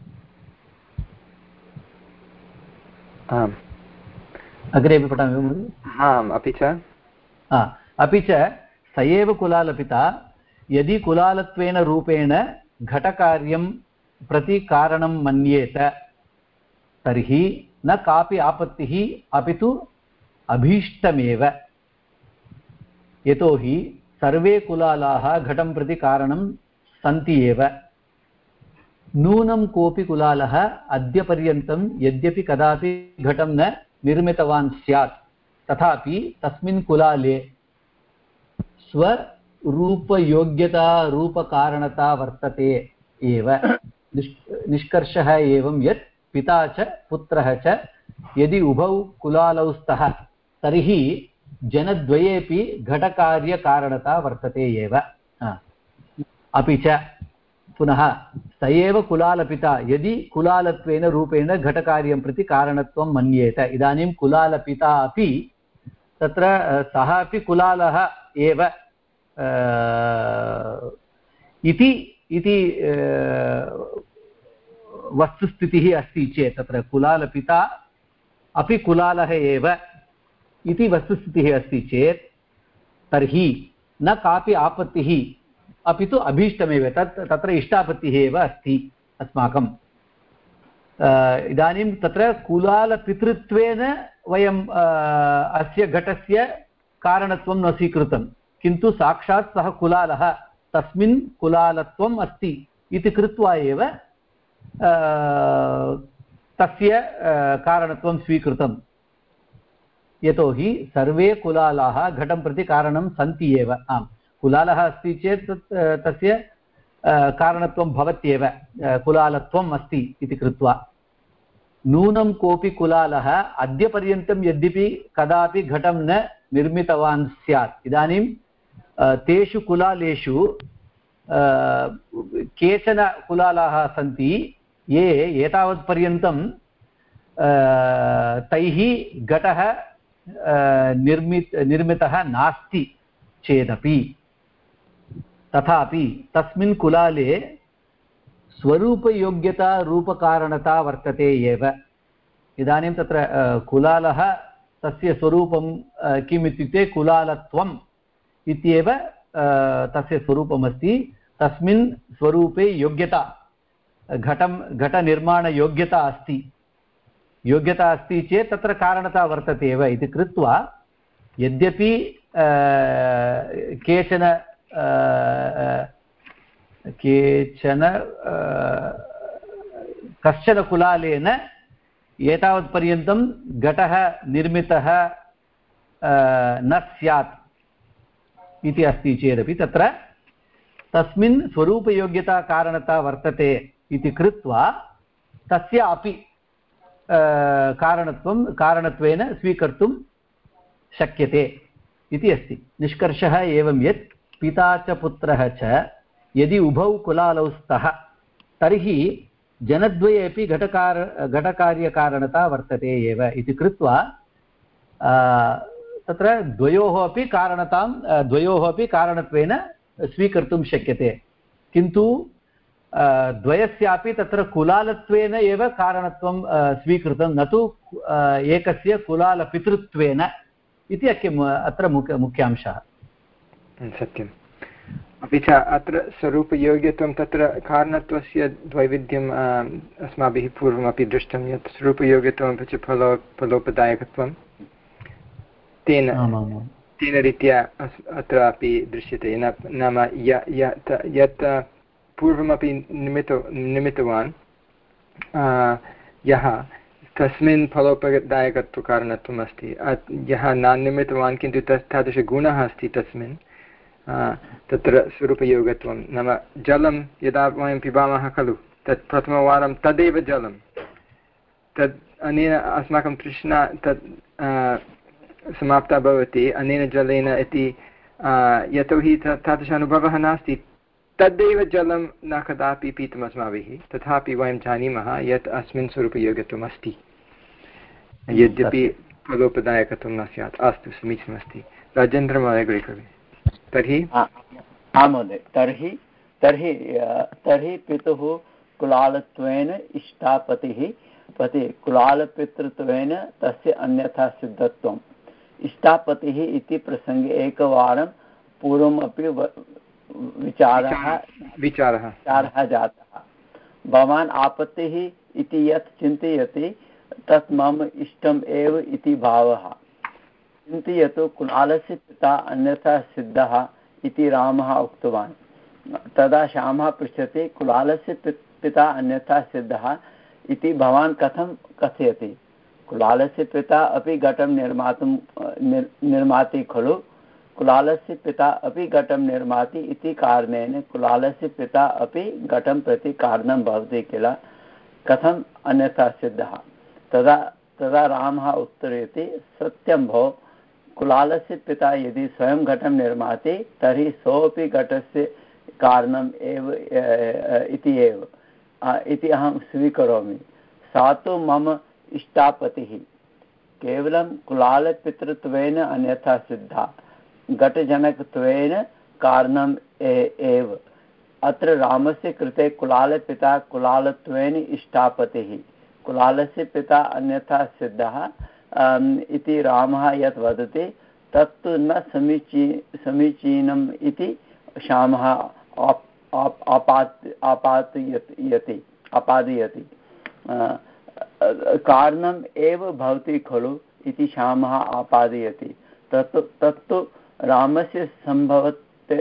आम् अग्रेपि पठामि महोदय। आम् अपि च अपि च स एव कुलालपिता यदि कुलालत्वेन रूपेण घटकार्यं प्रति कारणं मन्येत तर्हि न कापि आपत्तिः अपि तु अभीष्टमेव यतोहि सर्वे कुलालाः घटं प्रति कारणं सन्ति एव। नूनं कोऽपि कुलालः अद्यपर्यन्तं यद्यपि कदापि घटं न निर्मितवान् स्यात् तथापि तस्मिन् कुलाले स्वरूपयोग्यता रूपकारणता वर्तते एव। निष्कर्षः एवं यत् पिता च पुत्रः च यदि उभौ कुलालौ स्तः तर्हि जनद्वयेपि घटकार्यकारणता वर्तते एव। अपि च पुनः स एव कुलालपिता यदि कुलालत्वेन रूपेण घटकार्यं प्रति कारणत्वं मन्येत। इदानीं कुलालपिता अपि तत्र सः अपि कुलालः एव इति इति वस्तुस्थितिः अस्ति चेत् तत्र कुलालपिता अपि कुलालः एव इति वस्तुस्थितिः अस्ति चेत् तर्हि न कापि आपत्तिः अपि तु अभीष्टमेव तत् तत्र इष्टापत्तिः एव अस्ति अस्माकम्। इदानीं तत्र कुलालपितृत्वेन वयं अस्य घटस्य कारणत्वं न स्वीकृतं किन्तु साक्षात् सः कुलालः तस्मिन् कुलालत्वम् अस्ति इति कृत्वा एव तस्य कारणत्वं स्वीकृतं। यतोहि सर्वे कुलालाः घटं प्रति कारणं सन्ति एव। आम् कुलालः अस्ति चेत् तस्य कारणत्वं भवत्येव कुलालत्वम् अस्ति इति कृत्वा। नूनं कोऽपि कुलालः अद्यपर्यन्तं यद्यपि कदापि घटं न निर्मितवान् स्यात्। इदानीं तेषु कुलालेषु केचन कुलालाः सन्ति ये एतावत्पर्यन्तं तैः घटः निर्मित निर्मितः नास्ति चेदपि तथापि तस्मिन् कुलाले स्वरूपयोग्यता रूपकारणता वर्तते एव। इदानीं तत्र कुलालः तस्य स्वरूपं किम् इत्युक्ते कुलालत्वम् इत्येव तस्य स्वरूपमस्ति। तस्मिन् स्वरूपे योग्यता घटं घटनिर्माणयोग्यता अस्ति। योग्यता अस्ति चेत् तत्र कारणता वर्तते एव इति कृत्वा यद्यपि केचन केचन कश्चन कुलालेन एतावत्पर्यन्तं घटः निर्मितः न स्यात् इति अस्ति चेदपि तत्र तस्मिन् स्वरूपयोग्यता कारणता वर्तते इति कृत्वा तस्य अपि कारणत्वं कारणत्वेन स्वीकर्तुं शक्यते इति अस्ति। निष्कर्षः एवं यत् पिता च पुत्रः च यदि उभौ कुलालौ स्तः तर्हि जनद्वये घटकार घटकार्यकारणता वर्तते एव इति कृत्वा तत्र द्वयोः अपि कारणतां द्वयोः अपि कारणत्वेन स्वीकर्तुं शक्यते। किन्तु द्वयस्यापि तत्र कुलालत्वेन एव कारणत्वं स्वीकृतं न तु एकस्य कुलालपितृत्वेन इति अत्र मुख्य मुख्यांशः। सत्यम्। अपि च अत्र स्वरूपयोग्यत्वं तत्र कारणत्वस्य द्वैविध्यम् अस्माभिः पूर्वमपि दृष्टं यत् स्वरूपयोग्यत्वम् अपि च फलो फलोपदायकत्वं तेन तेन रीत्या अत्रापि दृश्यते। नाम यत् पूर्वमपि निमित्तो निमित्तवान् यः तस्मिन् फलोपदायकत्वकारणत्वम् अस्ति। यः न निमित्तवान् किन्तु तस् तादृशगुणः अस्ति तस्मिन् तत्र स्वरूपयोगत्वं। नाम जलं यदा वयं पिबामः खलु तत् प्रथमवारं तदेव जलं तद् अनेन अस्माकं तृष्णा तत् समाप्ता भवति अनेन जलेन इति यतोहि तादृश अनुभवः नास्ति। तदेव जलं न कदापि पीतुम् अस्माभिः तथापि वयं जानीमः यत् अस्मिन् स्वरूपयोग्यत्वम् अस्ति यद्यपि फलोपदायकत्वं न स्यात्। अस्तु समीचीनमस्ति। राजेन्द्रमहोदय अग्रे करोमि। तर्हि आं महोदय तर्हि तर्हि तर्हि पितुः कुलालत्वेन इष्टापतिः पति कुलालपितृत्वेन तस्य अन्यथा सिद्धत्वम्। इष्टापतिः इति प्रसङ्गे एकवारं पूर्वमपि विचारः विचारः विचारः जातः। भवान् आपत्तिः इति यत् चिन्तयति तत् मम इष्टम् एव इति भावः। चिन्तयतु कुलालस्य पिता अन्यथा सिद्धः इति रामः उक्तवान्। तदा श्यामः पृच्छति कुलालस्य पिता अन्यथा सिद्धः इति भवान् कथं कथयति? कुलालस्य पिता अपि घटं निर्मातुं निर् निर्माति खलु। कुलालस्य पिता अपि घटं निर्माति इति कारणेन कुलालस्य पिता अपि घटं प्रति कारणं भवति किल। कथम् अन्यथा सिद्धः? तदा तदा रामः उत्तरयति सत्यं भो कुलालस्य पिता यदि स्वयं घटं निर्माति तर्हि सोऽपि घटस्य कारणम् एव इति एव इति अहं स्वीकरोमि। सा तु मम इष्टापतिः केवलं कुलालपितृत्वेन अन्यथा सिद्धा घटजनकत्वेन कारणम् एव। अत्र रामस्य कृते कुलालपिता कुलालत्वेन इष्टापतिः कुलालस्य पिता अन्यथा सिद्धः इति रामः यत् वदति तत्तु न समीची समीचीनम् इति श्यामः आपादयति आपादयति कारणम् एव भवति खलु इति श्यामः आपादयति। तत्तु तत्तु रामस्य सम्भवते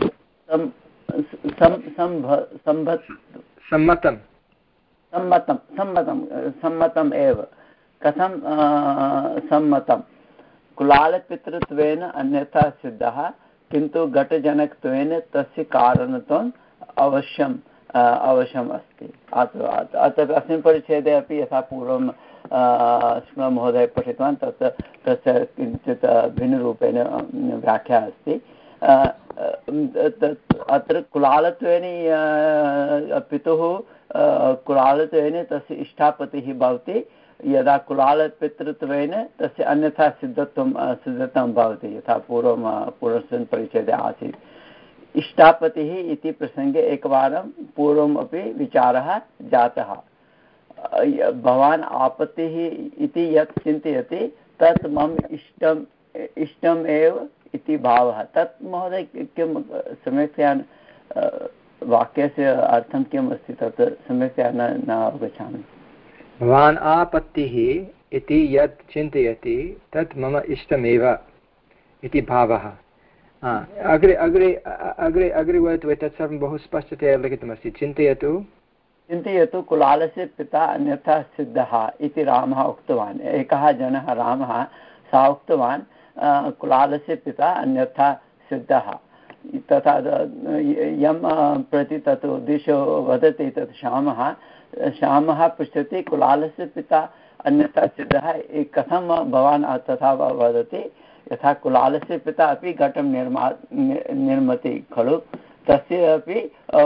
सम्मतं सम्मतं सम्मतं सम्मतम् एव। कथं सम्मतं? कुलालपितृत्वेन अन्यथा सिद्धः किन्तु घटजनकत्वेन तस्य कारणत्वम् अवश्यम् अवश्यम् अस्ति। अतः अस्मिन् परिच्छेदे अपि यथा पूर्वं महोदय पठितवान् तत् तस्य किञ्चित् भिन्नरूपेण व्याख्या अस्ति। अत्र कुलालत्वेन पितुः कुलालत्वेन तस्य इष्टापतिः भवति यदा कुलालपितृत्वेन तस्य अन्यथा सिद्धत्वं सिद्धत्वं भवति यथा पूर्वं पूर्वस्मिन् परिच्छेदे आसीत्। इष्टापतिः इति प्रसङ्गे एकवारं पूर्वम् अपि विचारः जातः। भवान् आपत्तिः इति यत् चिन्तयति तत् मम इष्टम् इष्टम् एव इति भावः। तत् महोदय किं सम्यक्तया वाक्यस्य अर्थं किम् अस्ति तत् सम्यक्तया न न अवगच्छामि। भवान् आपत्तिः इति यत् चिन्तयति तत् मम इष्टमेव इति भावः। अग्रे अग्रे अग्रे अग्रे वदतु। एतत् सर्वं बहु स्पष्टतया लिखितमस्ति। चिन्तयतु चिन्तयतु कुलालस्य पिता अन्यथा सिद्धः इति रामः उक्तवान्। एकः जनः रामः सः उक्तवान् कुलालस्य पिता अन्यथा सिद्धः। तथा यं प्रति तत् उद्दिश्य वदति तत् श्यामः श्यामः पृच्छति कुलालस्य पिता अन्यथा सिद्धः कथं भवान् तथा वदति? यथा कुलालस्य पिता अपि घटं निर्मा निर्माति खलु तस्य अपि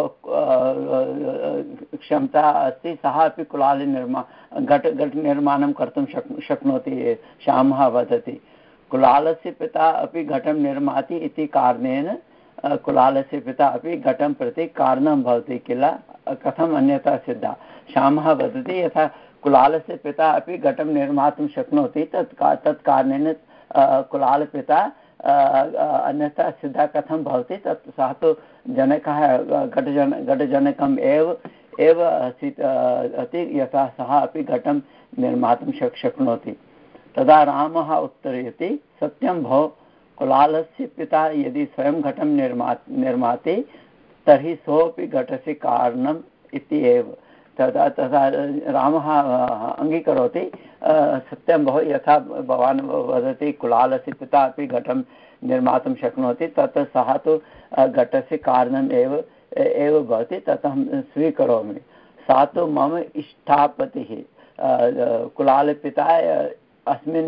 क्षमता अस्ति। सः अपि कुलाले निर्मा घट घटनिर्माणं कर्तुं शक् शक्नोति श्यामः वदति। कुलालस्य पिता अपि घटं निर्माति इति कारणेन कुलालस्य पिता अपि घटं प्रति कारणं भवति किल कथम् अन्यथा सिद्धा? श्यामः वदति यथा कुलालस्य पिता अपि घटं निर्मातुं शक्नोति तत् का तत् कारणेन कुलालपिता अन्यथा सिद्धा कथं भवति? तत् सः तु जनकः घटजन घटजनकम् एव एव आसीत् अति यथा सः अपि घटं निर्मातुं शक् शक्नोति। तदा रामः उत्तरयति सत्यं भो कुलालस्य पिता यदि स्वयं घटं निर्मा निर्माति तर्हि सोऽपि घटस्य कारणम् इति एव। तदा तथा रामः अङ्गीकरोति सत्यं भो यथा भवान् वदति कुलालस्य पिता अपि घटं निर्मातुं शक्नोति तत् सः तु घटस्य कारणम् एव एव भवति तत् अहं स्वीकरोमि। सा तु मम इष्टापतिः कुलालपिता अस्मिन्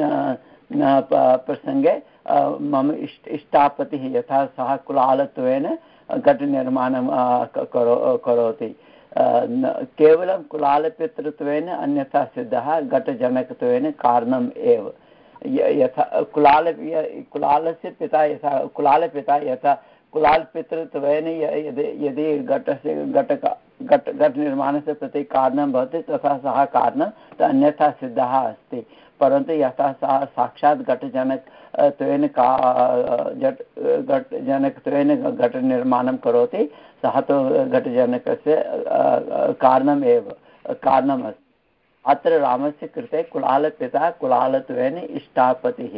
प्रसङ्गे मम इष्ट इष्टापतिः यथा सः कुलालत्वेन घटनिर्माणं करो करोति केवलं कुलालपितृत्वेन अन्यथा सिद्धः घटजनकत्वेन कारणम् एव। यथा कुलाल कुलालस्य पिता यथा कुलालपिता यथा कुलालपितृत्वेन यदि यदि घटस्य घटक घट घटनिर्माणस्य प्रति कारणं भवति तथा सः कारणं अन्यथा सिद्धः अस्ति। परन्तु यथा सः साक्षात् घटजनक त्वेन का घट घटजनकत्वेन घटनिर्माणं करोति सः तु घटजनकस्य कारणम् एव कारणम् अस्ति। अत्र रामस्य कृते कुलालपिता कुलालत्वेन इष्टापतिः।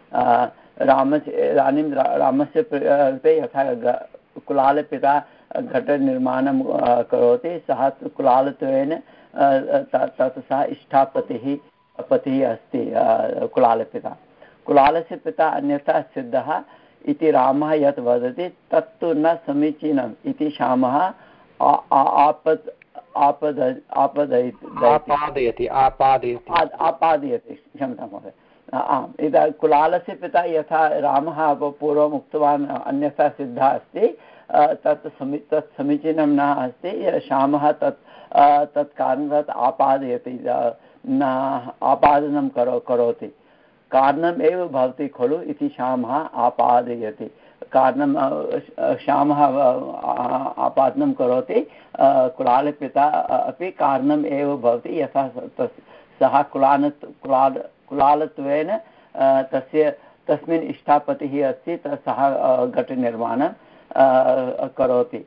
रामस्य इदानीं रामस्य कृते यथा कुलालपिता घटनिर्माणं करोति सः कुलालत्वेन तत् सः इष्टापतिः पतिः अस्ति कुलालपिता। कुलालस्य पिता अन्यथा सिद्धः इति रामः यत् वदति तत्तु न समीचीनम् इति श्यामः आपद् आपद आपादयति आपादयति आपादयति आपादयति क्षम्यतां महोदय आम् इदा कुलालस्य पिता यथा रामः पूर्वम् उक्तवान् अन्यथा सिद्धः अस्ति तत् समी तत् समीचीनं न अस्ति श्यामः तत् तत् कारणात् आपादयति न आपादनं करो करोति कारणम् एव भवति खलु इति श्यामः आपादयति कारणं श्यामः आपादनं करोति कुलालपिता अपि कारणम् एव भवति यथा सः कुलाल कुलाल कुलालत्वेन तस्य तस्मिन् इष्टापतिः अस्ति सः घटनिर्माणं करोति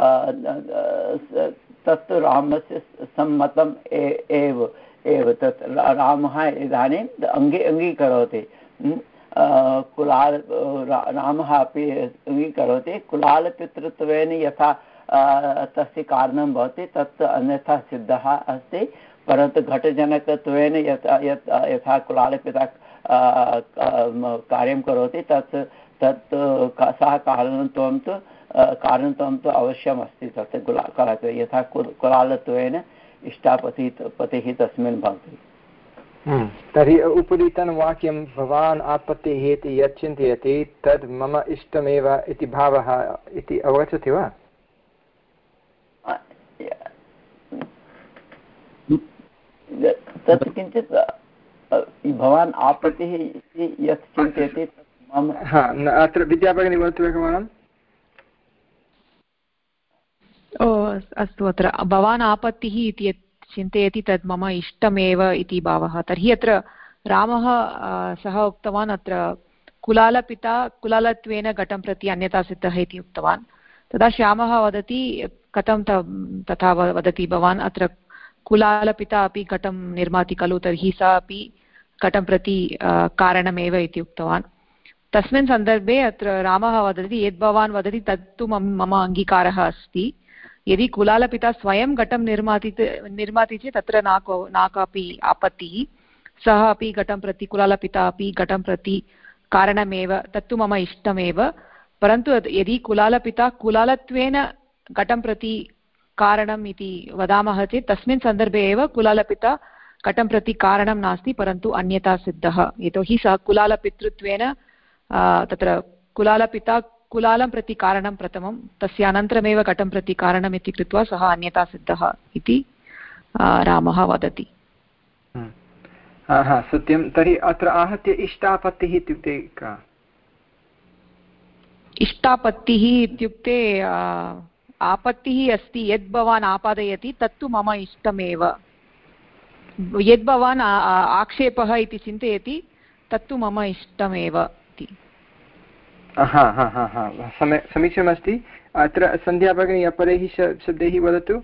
तत्तु रामस्य सम्मतम् एव एव तत् रामः इदानीम् अङ्गी अङ्गीकरोति कुलाल रामः अपि अङ्गीकरोति कुलालपितृत्वेन यथा तस्य कारणं भवति तत् अन्यथा सिद्धः अस्ति परन्तु घटजनकत्वेन यथा यथा कुलालपिता कार्यं करोति तत् तत् सः कारणत्वं तु कारणत्वं तु अवश्यमस्ति तत् कुलालत्वे यथा कुलालत्वेन इष्टापतिः पतिः तस्मिन् भवति। तर्हि उपरितनवाक्यं भवान् आपत्तिः इति यत् चिन्तयति तद् मम इष्टमेव इति भावः इति अवगच्छति वा? तत् किञ्चित् भवान् आपत्तिः यत् चिन्तयति मम अत्र विद्याभगिनी वदतु एकवारम्। ओ अस्तु अत्र भवान् आपत्तिः इति यत् चिन्तयति तद् मम इष्टमेव इति भावः तर्हि अत्र रामः सः उक्तवान् अत्र कुलालपिता कुलालत्वेन घटं प्रति अन्यथा सिद्धः इति उक्तवान् तदा श्यामः वदति कथं तथा वदति भवान् अत्र कुलालपिता अपि घटं निर्माति खलु तर्हि सः अपि घटं प्रति कारणमेव इति उक्तवान् तस्मिन् सन्दर्भे अत्र रामः वदति यद् भवान् वदति तत्तु मम अङ्गीकारः अस्ति यदि कुलालपिता स्वयं घटं निर्माति निर्माति चेत् तत्र न को न कापि आपत्तिः सः अपि घटं प्रति कुलालपिता अपि घटं प्रति कारणमेव तत्तु मम इष्टमेव परन्तु यदि कुलालपिता कुलालत्वेन घटं प्रति कारणम् इति वदामः चेत् तस्मिन् सन्दर्भे एव कुलालपिता घटं प्रति कारणं नास्ति परन्तु अन्यथा सिद्धः यतोहि सः कुलालपितृत्वेन तत्र कुलालपिता कुलालं प्रति कारणं प्रथमं तस्य अनन्तरमेव घटं प्रति कारणम् इति कृत्वा सः अन्यथा सिद्धः इति रामः वदति। सत्यं तर्हि अत्र आहत्य इष्टापत्तिः इत्युक्ते का? इष्टापत्तिः इत्युक्ते आपत्तिः अस्ति यद् भवान् आपादयति तत्तु मम इष्टमेव यद् भवान् आक्षेपः इति चिन्तयति तत्तु मम इष्टमेव इति। हा हा हा हा समीचीनमस्ति। अत्र सन्ध्या भगिनी अपरैः शब्दैः वदतु।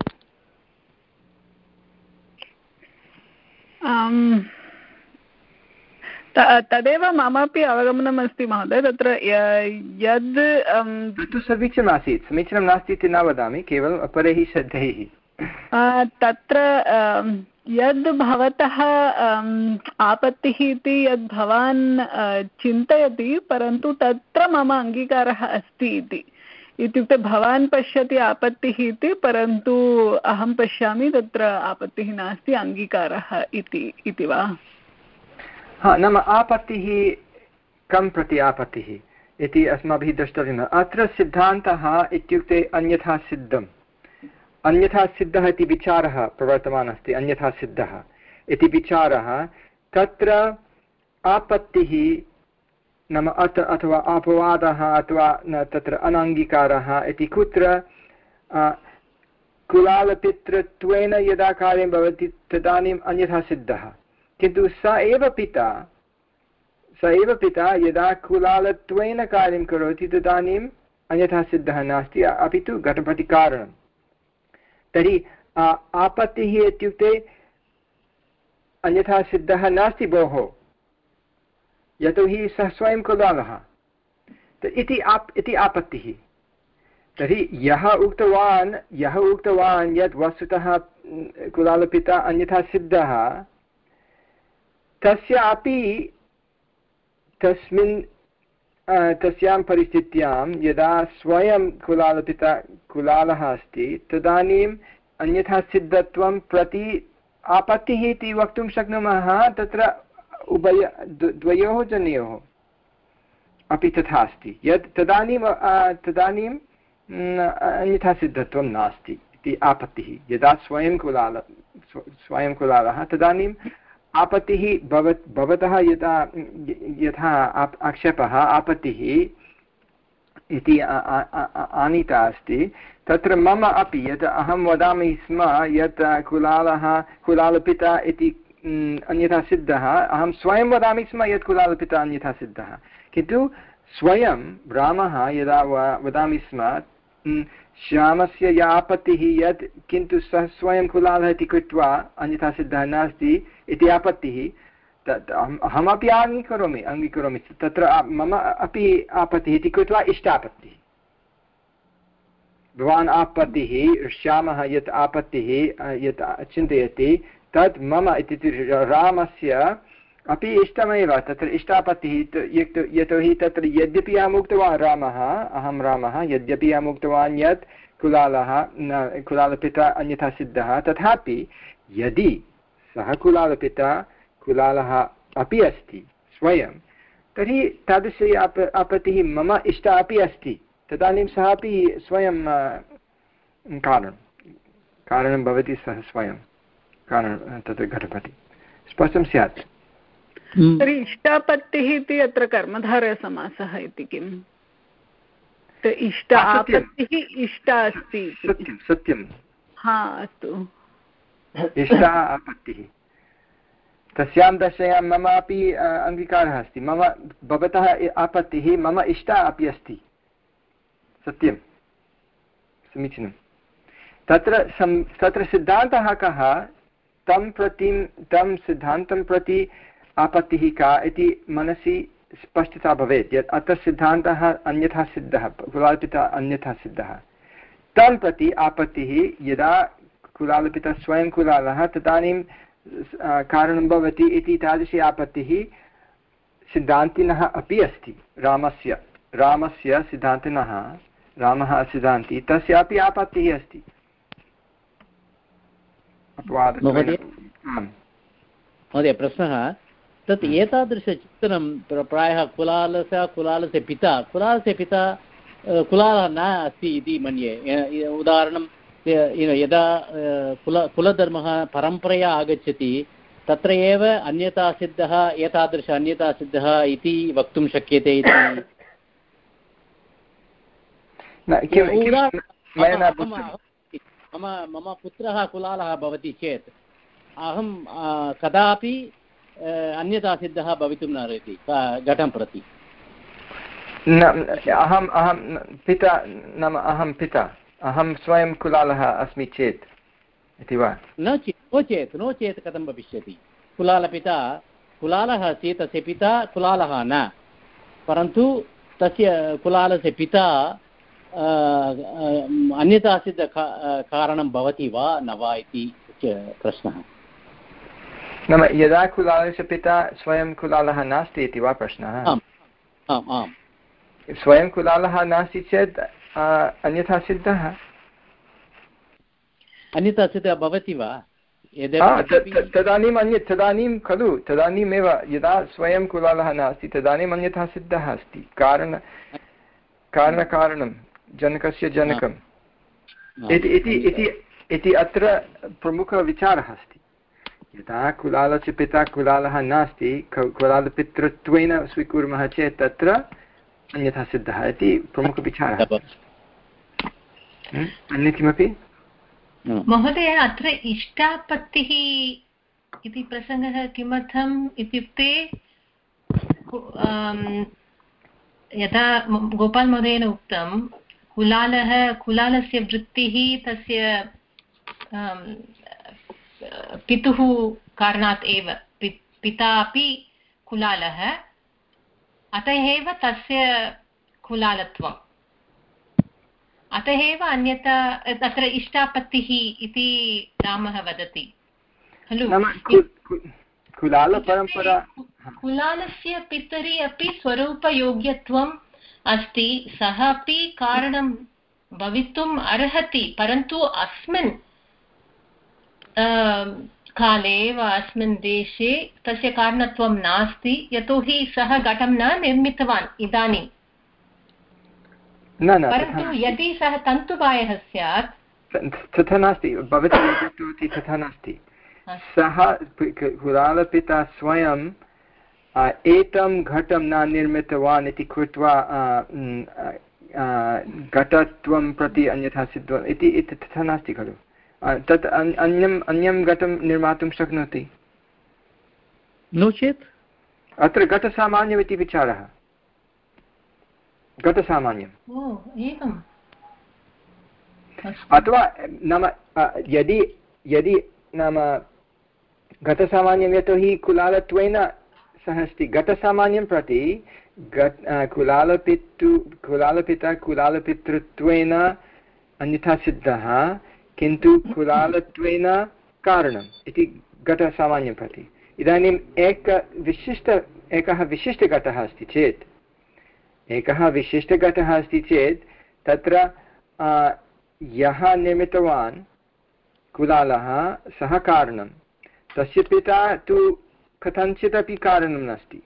तदेव ममापि अवगमनम् अस्ति महोदय तत्र यद् तत्तु समीचीनम् आसीत् समीचीनं नास्ति इति न वदामि केवलम् अपरैः शब्दैः तत्र यद् भवतः आपत्तिः इति यद् भवान् चिन्तयति परन्तु तत्र मम अङ्गीकारः अस्ति इति इत्युक्ते भवान् पश्यति आपत्तिः इति परन्तु अहं पश्यामि तत्र आपत्तिः नास्ति अङ्गीकारः इति इति वा? हा नाम आपत्तिः कं प्रति आपत्तिः इति अस्माभिः द्रष्टव्यम्। अत्र सिद्धान्तः इत्युक्ते अन्यथा सिद्धम् अन्यथा सिद्धः इति विचारः प्रवर्तमानः अस्ति। अन्यथा सिद्धः इति विचारः तत्र आपत्तिः नाम अत्र अथवा अपवादः अथवा तत्र अनङ्गीकारः इति कुत्र कुलालपितृत्वेन यदा कार्यं भवति तदानीम् अन्यथा सिद्धः किन्तु स एव पिता स एव पिता यदा कुलालत्वेन कार्यं करोति तदानीम् अन्यथा सिद्धः नास्ति अपि तु घटपतिकारणं। तर्हि आपत्तिः इत्युक्ते अन्यथा सिद्धः नास्ति भोः यतोहि सः स्वयं कुलालः इति आप इति आपत्तिः। तर्हि यः उक्तवान् यः उक्तवान् यत् वस्तुतः कुलालपिता अन्यथा सिद्धः तस्य अपि तस्मिन् तस्यां परिस्थित्यां यदा स्वयं कुलालपिता कुलालः अस्ति तदानीम् अन्यथा सिद्धत्वं प्रति आपत्तिः इति वक्तुं शक्नुमः। तत्र उभय द्वयोः जनयोः अपि तथा अस्ति यत् तदानीं तदानीं अन्यथा सिद्धत्वं नास्ति इति आपत्तिः। यदा स्वयं कुलाल स्वयं कुलालः तदानीम् आपत्तिः भव भवतः यदा यथा आक्षेपः आपत्तिः इति आनीता अस्ति तत्र मम अपि यत् अहं वदामि स्म यत् कुलालः कुलालपिता इति अन्यथा सिद्धः, अहं स्वयं वदामि स्म यत् कुलालपिता अन्यथा सिद्धः, किन्तु स्वयं रामः यदा वदामि स्म श्यामस्य या आपत्तिः यत् किन्तु सः स्वयं कुलालः इति कृत्वा अन्यथा सिद्धः नास्ति इति आपत्तिः, तत् अहमपि अङ्गीकरोमि अङ्गीकरोमि तत्र मम अपि आपत्तिः इति कृत्वा इष्टापत्तिः। भवान् आपत्तिः श्यामः यत् आपत्तिः यत् चिन्तयति तत् मम इति रामस्य अपि इष्टमेव, तत्र इष्टापत्तिः। यतोहि तत्र यद्यपि अहम् उक्तवान् रामः अहं रामः यद्यपि अहम् उक्तवान् यत् कुलालः कुलालपिता अन्यथा सिद्धः, तथापि यदि सः कुलालपिता कुलालः अपि अस्ति स्वयं, तर्हि तादृशी आप आपत्तिः मम इष्टा अपि अस्ति, तदानीं सः अपि स्वयं कारणं कारणं भवति, सः स्वयं कारणं तत्र घटपति स्पष्टं स्यात्। तर्हि इष्टापत्तिः इति अत्र कर्मधारयसमासः इति किम्? इष्ट आपत्तिः इष्टा अस्ति। सत्यं सत्यं हा अस्तु, इष्टा आपत्तिः तस्यां दशायां मम अपि अङ्गीकारः अस्ति, मम भवतः आपत्तिः मम इष्टा अपि अस्ति, सत्यं समीचीनं। तत्र सं तत्र सिद्धान्तः कः, तं प्रति तं सिद्धान्तं प्रति आपत्तिः का इति मनसि स्पष्टता भवेत् यत् अत्र सिद्धान्तः अन्यथा सिद्धः, कुलालपिता अन्यथा सिद्धः, तं प्रति आपत्तिः यदा कुलालपिता स्वयं कुलालः तदानीं कारणं भवति इति तादृशी आपत्तिः सिद्धान्तिनः अपि अस्ति। रामस्य रामस्य सिद्धान्तिनः रामः सिद्धान्ति तस्यापि आपत्तिः अस्ति। महोदय प्रश्नः, तत् एतादृशचिन्तनं प्रायः कुलालस्य कुलालस्य पिता कुलालस्य पिता कुलालः न अस्ति इति मन्ये। उदाहरणं यदा कुल कुलधर्मः परम्परया आगच्छति तत्र एव अन्यथा सिद्धः एतादृश अन्यथा सिद्धः इति वक्तुं शक्यते इति। मम मम पुत्रः कुलालः भवति चेत् अहं कदापि अन्यथा सिद्धः भवितुं न अर्हति घटं प्रति। अहम् अहं पिता नाम अहं पिता अहं स्वयं कुलालः अस्मि चेत् इति वा? न चेत् नो चेत् नो चेत् कथं भविष्यति? कुलालपिता कुलालः अस्ति, तस्य पिता कुलालः न, परन्तु तस्य कुलालस्य पिता अन्यथा सिद्ध कारणं भवति वा न वा इति प्रश्नः। नाम यदा कुलालस्य पिता स्वयं कुलालः नास्ति इति वा प्रश्नः? आम् आम् आम्। स्वयं कुलालः नास्ति चेत् अन्यथा सिद्धः अन्यथा सिद्धः भवति वा? तदानीम् अन्यत् तदानीं खलु तदानीमेव यदा स्वयं कुलालः नास्ति तदानीम् अन्यथा सिद्धः अस्ति। कारण कारणकारणं जनकस्य जनकम् इति अत्र प्रमुखविचारः अस्ति। यदा कुलालस्य पिता कुलालः नास्ति कुलालपितृत्वेन स्वीकुर्मः चेत् तत्र अन्यथा सिद्धः इति प्रमुखविचारः। अन्य किमपि? महोदय, अत्र इष्टापत्तिः इति प्रसङ्गः किमर्थम् इत्युक्ते यदा गोपालमहोदयेन उक्तं कुलालः कुलालस्य वृत्तिः तस्य पितुः कारणात् एव, पिता अपि कुलालः, अतः एव तस्य कुलालत्वम्, अतः एव अन्यथा तत्र इष्टापत्तिः इति रामः वदति खलु। कुलालस्य पितरि अपि स्वरूपयोग्यत्वम् अस्ति, सः अपि कारणं भवितुम् अर्हति, परन्तु अस्मिन् काले वा अस्मिन् देशे तस्य कारणत्वं नास्ति यतोहि सः घटं न निर्मितवान् इदानीं। परन्तु यदि सः तन्तुबायः स्यात् तथा नास्ति, भवती यदुक्तवती तथा नास्ति। सः कुलालपिता स्वयं एतं घटं न निर्मितवान् इति कृत्वा घटत्वं प्रति अन्यथा सिद्धम् इति तथा नास्ति खलु। तत् अन्यम् अन्यं घटं निर्मातुं शक्नोति नो चेत् अत्र घटसामान्यम् इति विचारः। घटसामान्यम् अथवा नाम यदि यदि नाम घटसामान्यं यतोहि कुलालत्वेन सः अस्ति, घटसामान्यं प्रति कुलालपितु कुलालपिता कुलालपितृत्वेन अन्यथा सिद्धः, किन्तु कुलालत्वेन कारणम् इति घटसामान्यं प्रति। इदानीम् एक विशिष्ट एकः विशिष्टघटः अस्ति चेत् एकः विशिष्टघटः अस्ति चेत् तत्र यः निर्मितवान् कुलालः सः कारणं, तस्य पिता तु कथञ्चिदपि कारणं नास्ति।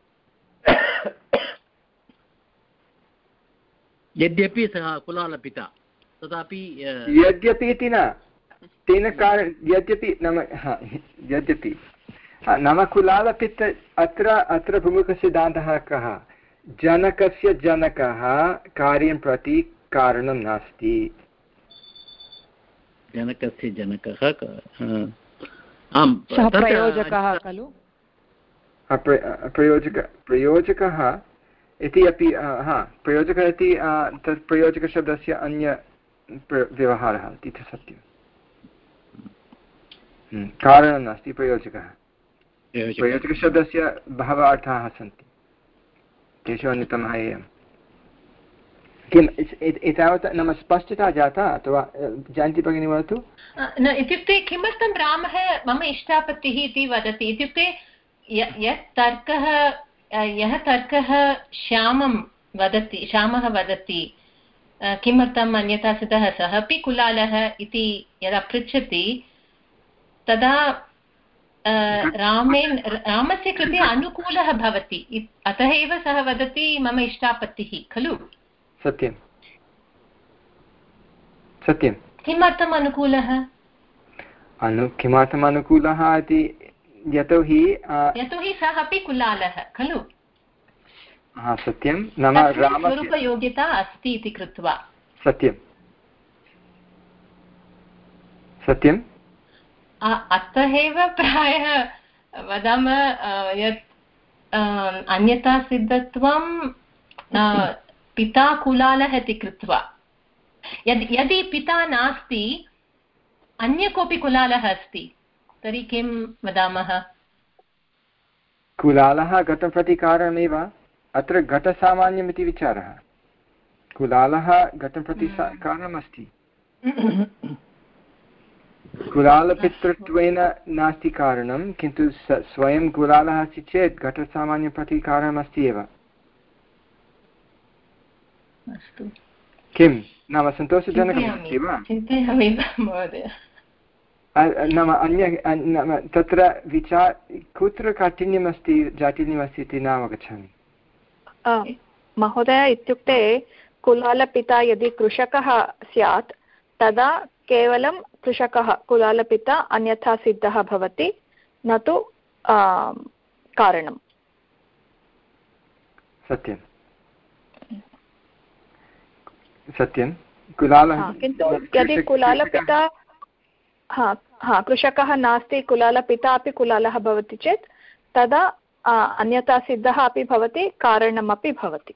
यद्यपि सः कुलालपिता तथापि यद्यपि इति न तेन कारण यद्यपि नाम यद्यपि नाम कुलालपित अत्र अत्र प्रमुखसिद्धान्तः कः? जनकस्य जनकः कार्यं प्रति कारणं नास्ति। जनकस्य जनकः प्रयोजकः खलु। प्रयोजक प्रयोजकः इति अपि हा प्रयोजकः इति तत् प्रयोजकशब्दस्य अन्य व्यवहारः इति सत्यं। कारणं नास्ति प्रयोजकः। प्रयोजकशब्दस्य बहवः अर्थाः सन्ति, तेषु अन्यतमः एवं। किम् एतावत् नाम स्पष्टता जाता अथवा जानति भगिनी वदतु? न इत्युक्ते किमर्थं रामः मम इष्टापत्तिः इति वदति इत्युक्ते यत् तर्कः यः तर्कः श्यामं वदति श्यामः वदति किमर्थम् अन्यथा सिद्धः सः अपि कुलालः इति यदा पृच्छति तदा रामेण रामस्य कृते अनुकूलः भवति, अतः एव सः वदति मम इष्टापत्तिः खलु। सत्यं सत्यं। किमर्थम् अनुकूलः? अनु किमर्थम् अनुकूलः इति यतोहि यतोहि सः अपि कुलालः खलु। हा सत्यं, नाम स्वरूपयोग्यता अस्ति इति कृत्वा। सत्यं सत्यम्। अतः एव प्रायः वदामः यत् अन्यथा सिद्धत्वं पिता कुलालः इति कृत्वा। यदि यदि पिता नास्ति अन्य कोऽपि कुलालः अस्ति तर्हि किं वदामः? कुलालः घटं प्रति कारणमेव। अत्र घटसामान्यम् इति विचारः। कुलालः घटं प्रति कारणमस्ति। कुलालपितृत्वेन नास्ति कारणं, किन्तु स्वयं कुलालः अस्ति चेत् घटसामान्यं प्रति कारणमस्ति एव। किं नाम सन्तोषजनकमस्ति वा? चिन्तयामि महोदय। नाम अन्य नाम तत्र विचार कुत्र काठिन्यमस्ति जाटिन्यमस्ति इति न अवगच्छामि महोदय। इत्युक्ते कुलालपिता यदि कृषकः स्यात् तदा केवलं कृषकः कुलालपिता अन्यथा सिद्धः भवति, न तु कारणं। सत्यं सत्यं। कुलालः किन्तु यदि कुलालपिता हा हा कृषकः नास्ति, कुलालपिता अपि कुलालः भवति चेत् तदा अन्यथा सिद्धः अपि भवति, कारणमपि भवति।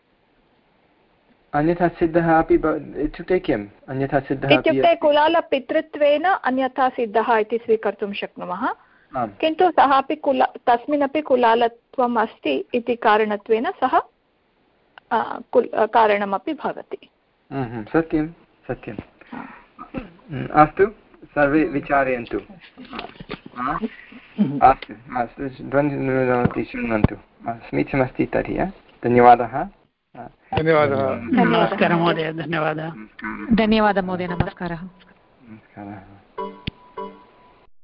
अन्यथा सिद्धः अपि इत्युक्ते किम्? अन्यथा सिद्धः इत्युक्ते कुलालपितृत्वेन अन्यथा सिद्धः इति स्वीकर्तुं शक्नुमः, किन्तु सः अपि कुला तस्मिन्नपि कुलालत्वम् अस्ति इति कारणत्वेन सः कारणमपि भवति। सत्यं सत्यम्। अस्तु, सर्वे विचारयन्तु। अस्तु अस्तु, ध्वनिमुद्रणमपि शृण्वन्तु। समीचीनमस्ति तर्हि। धन्यवादः। धन्यवादः। नमस्कारः महोदय। धन्यवादः। धन्यवादः महोदय। नमस्कारः। नमस्कारः।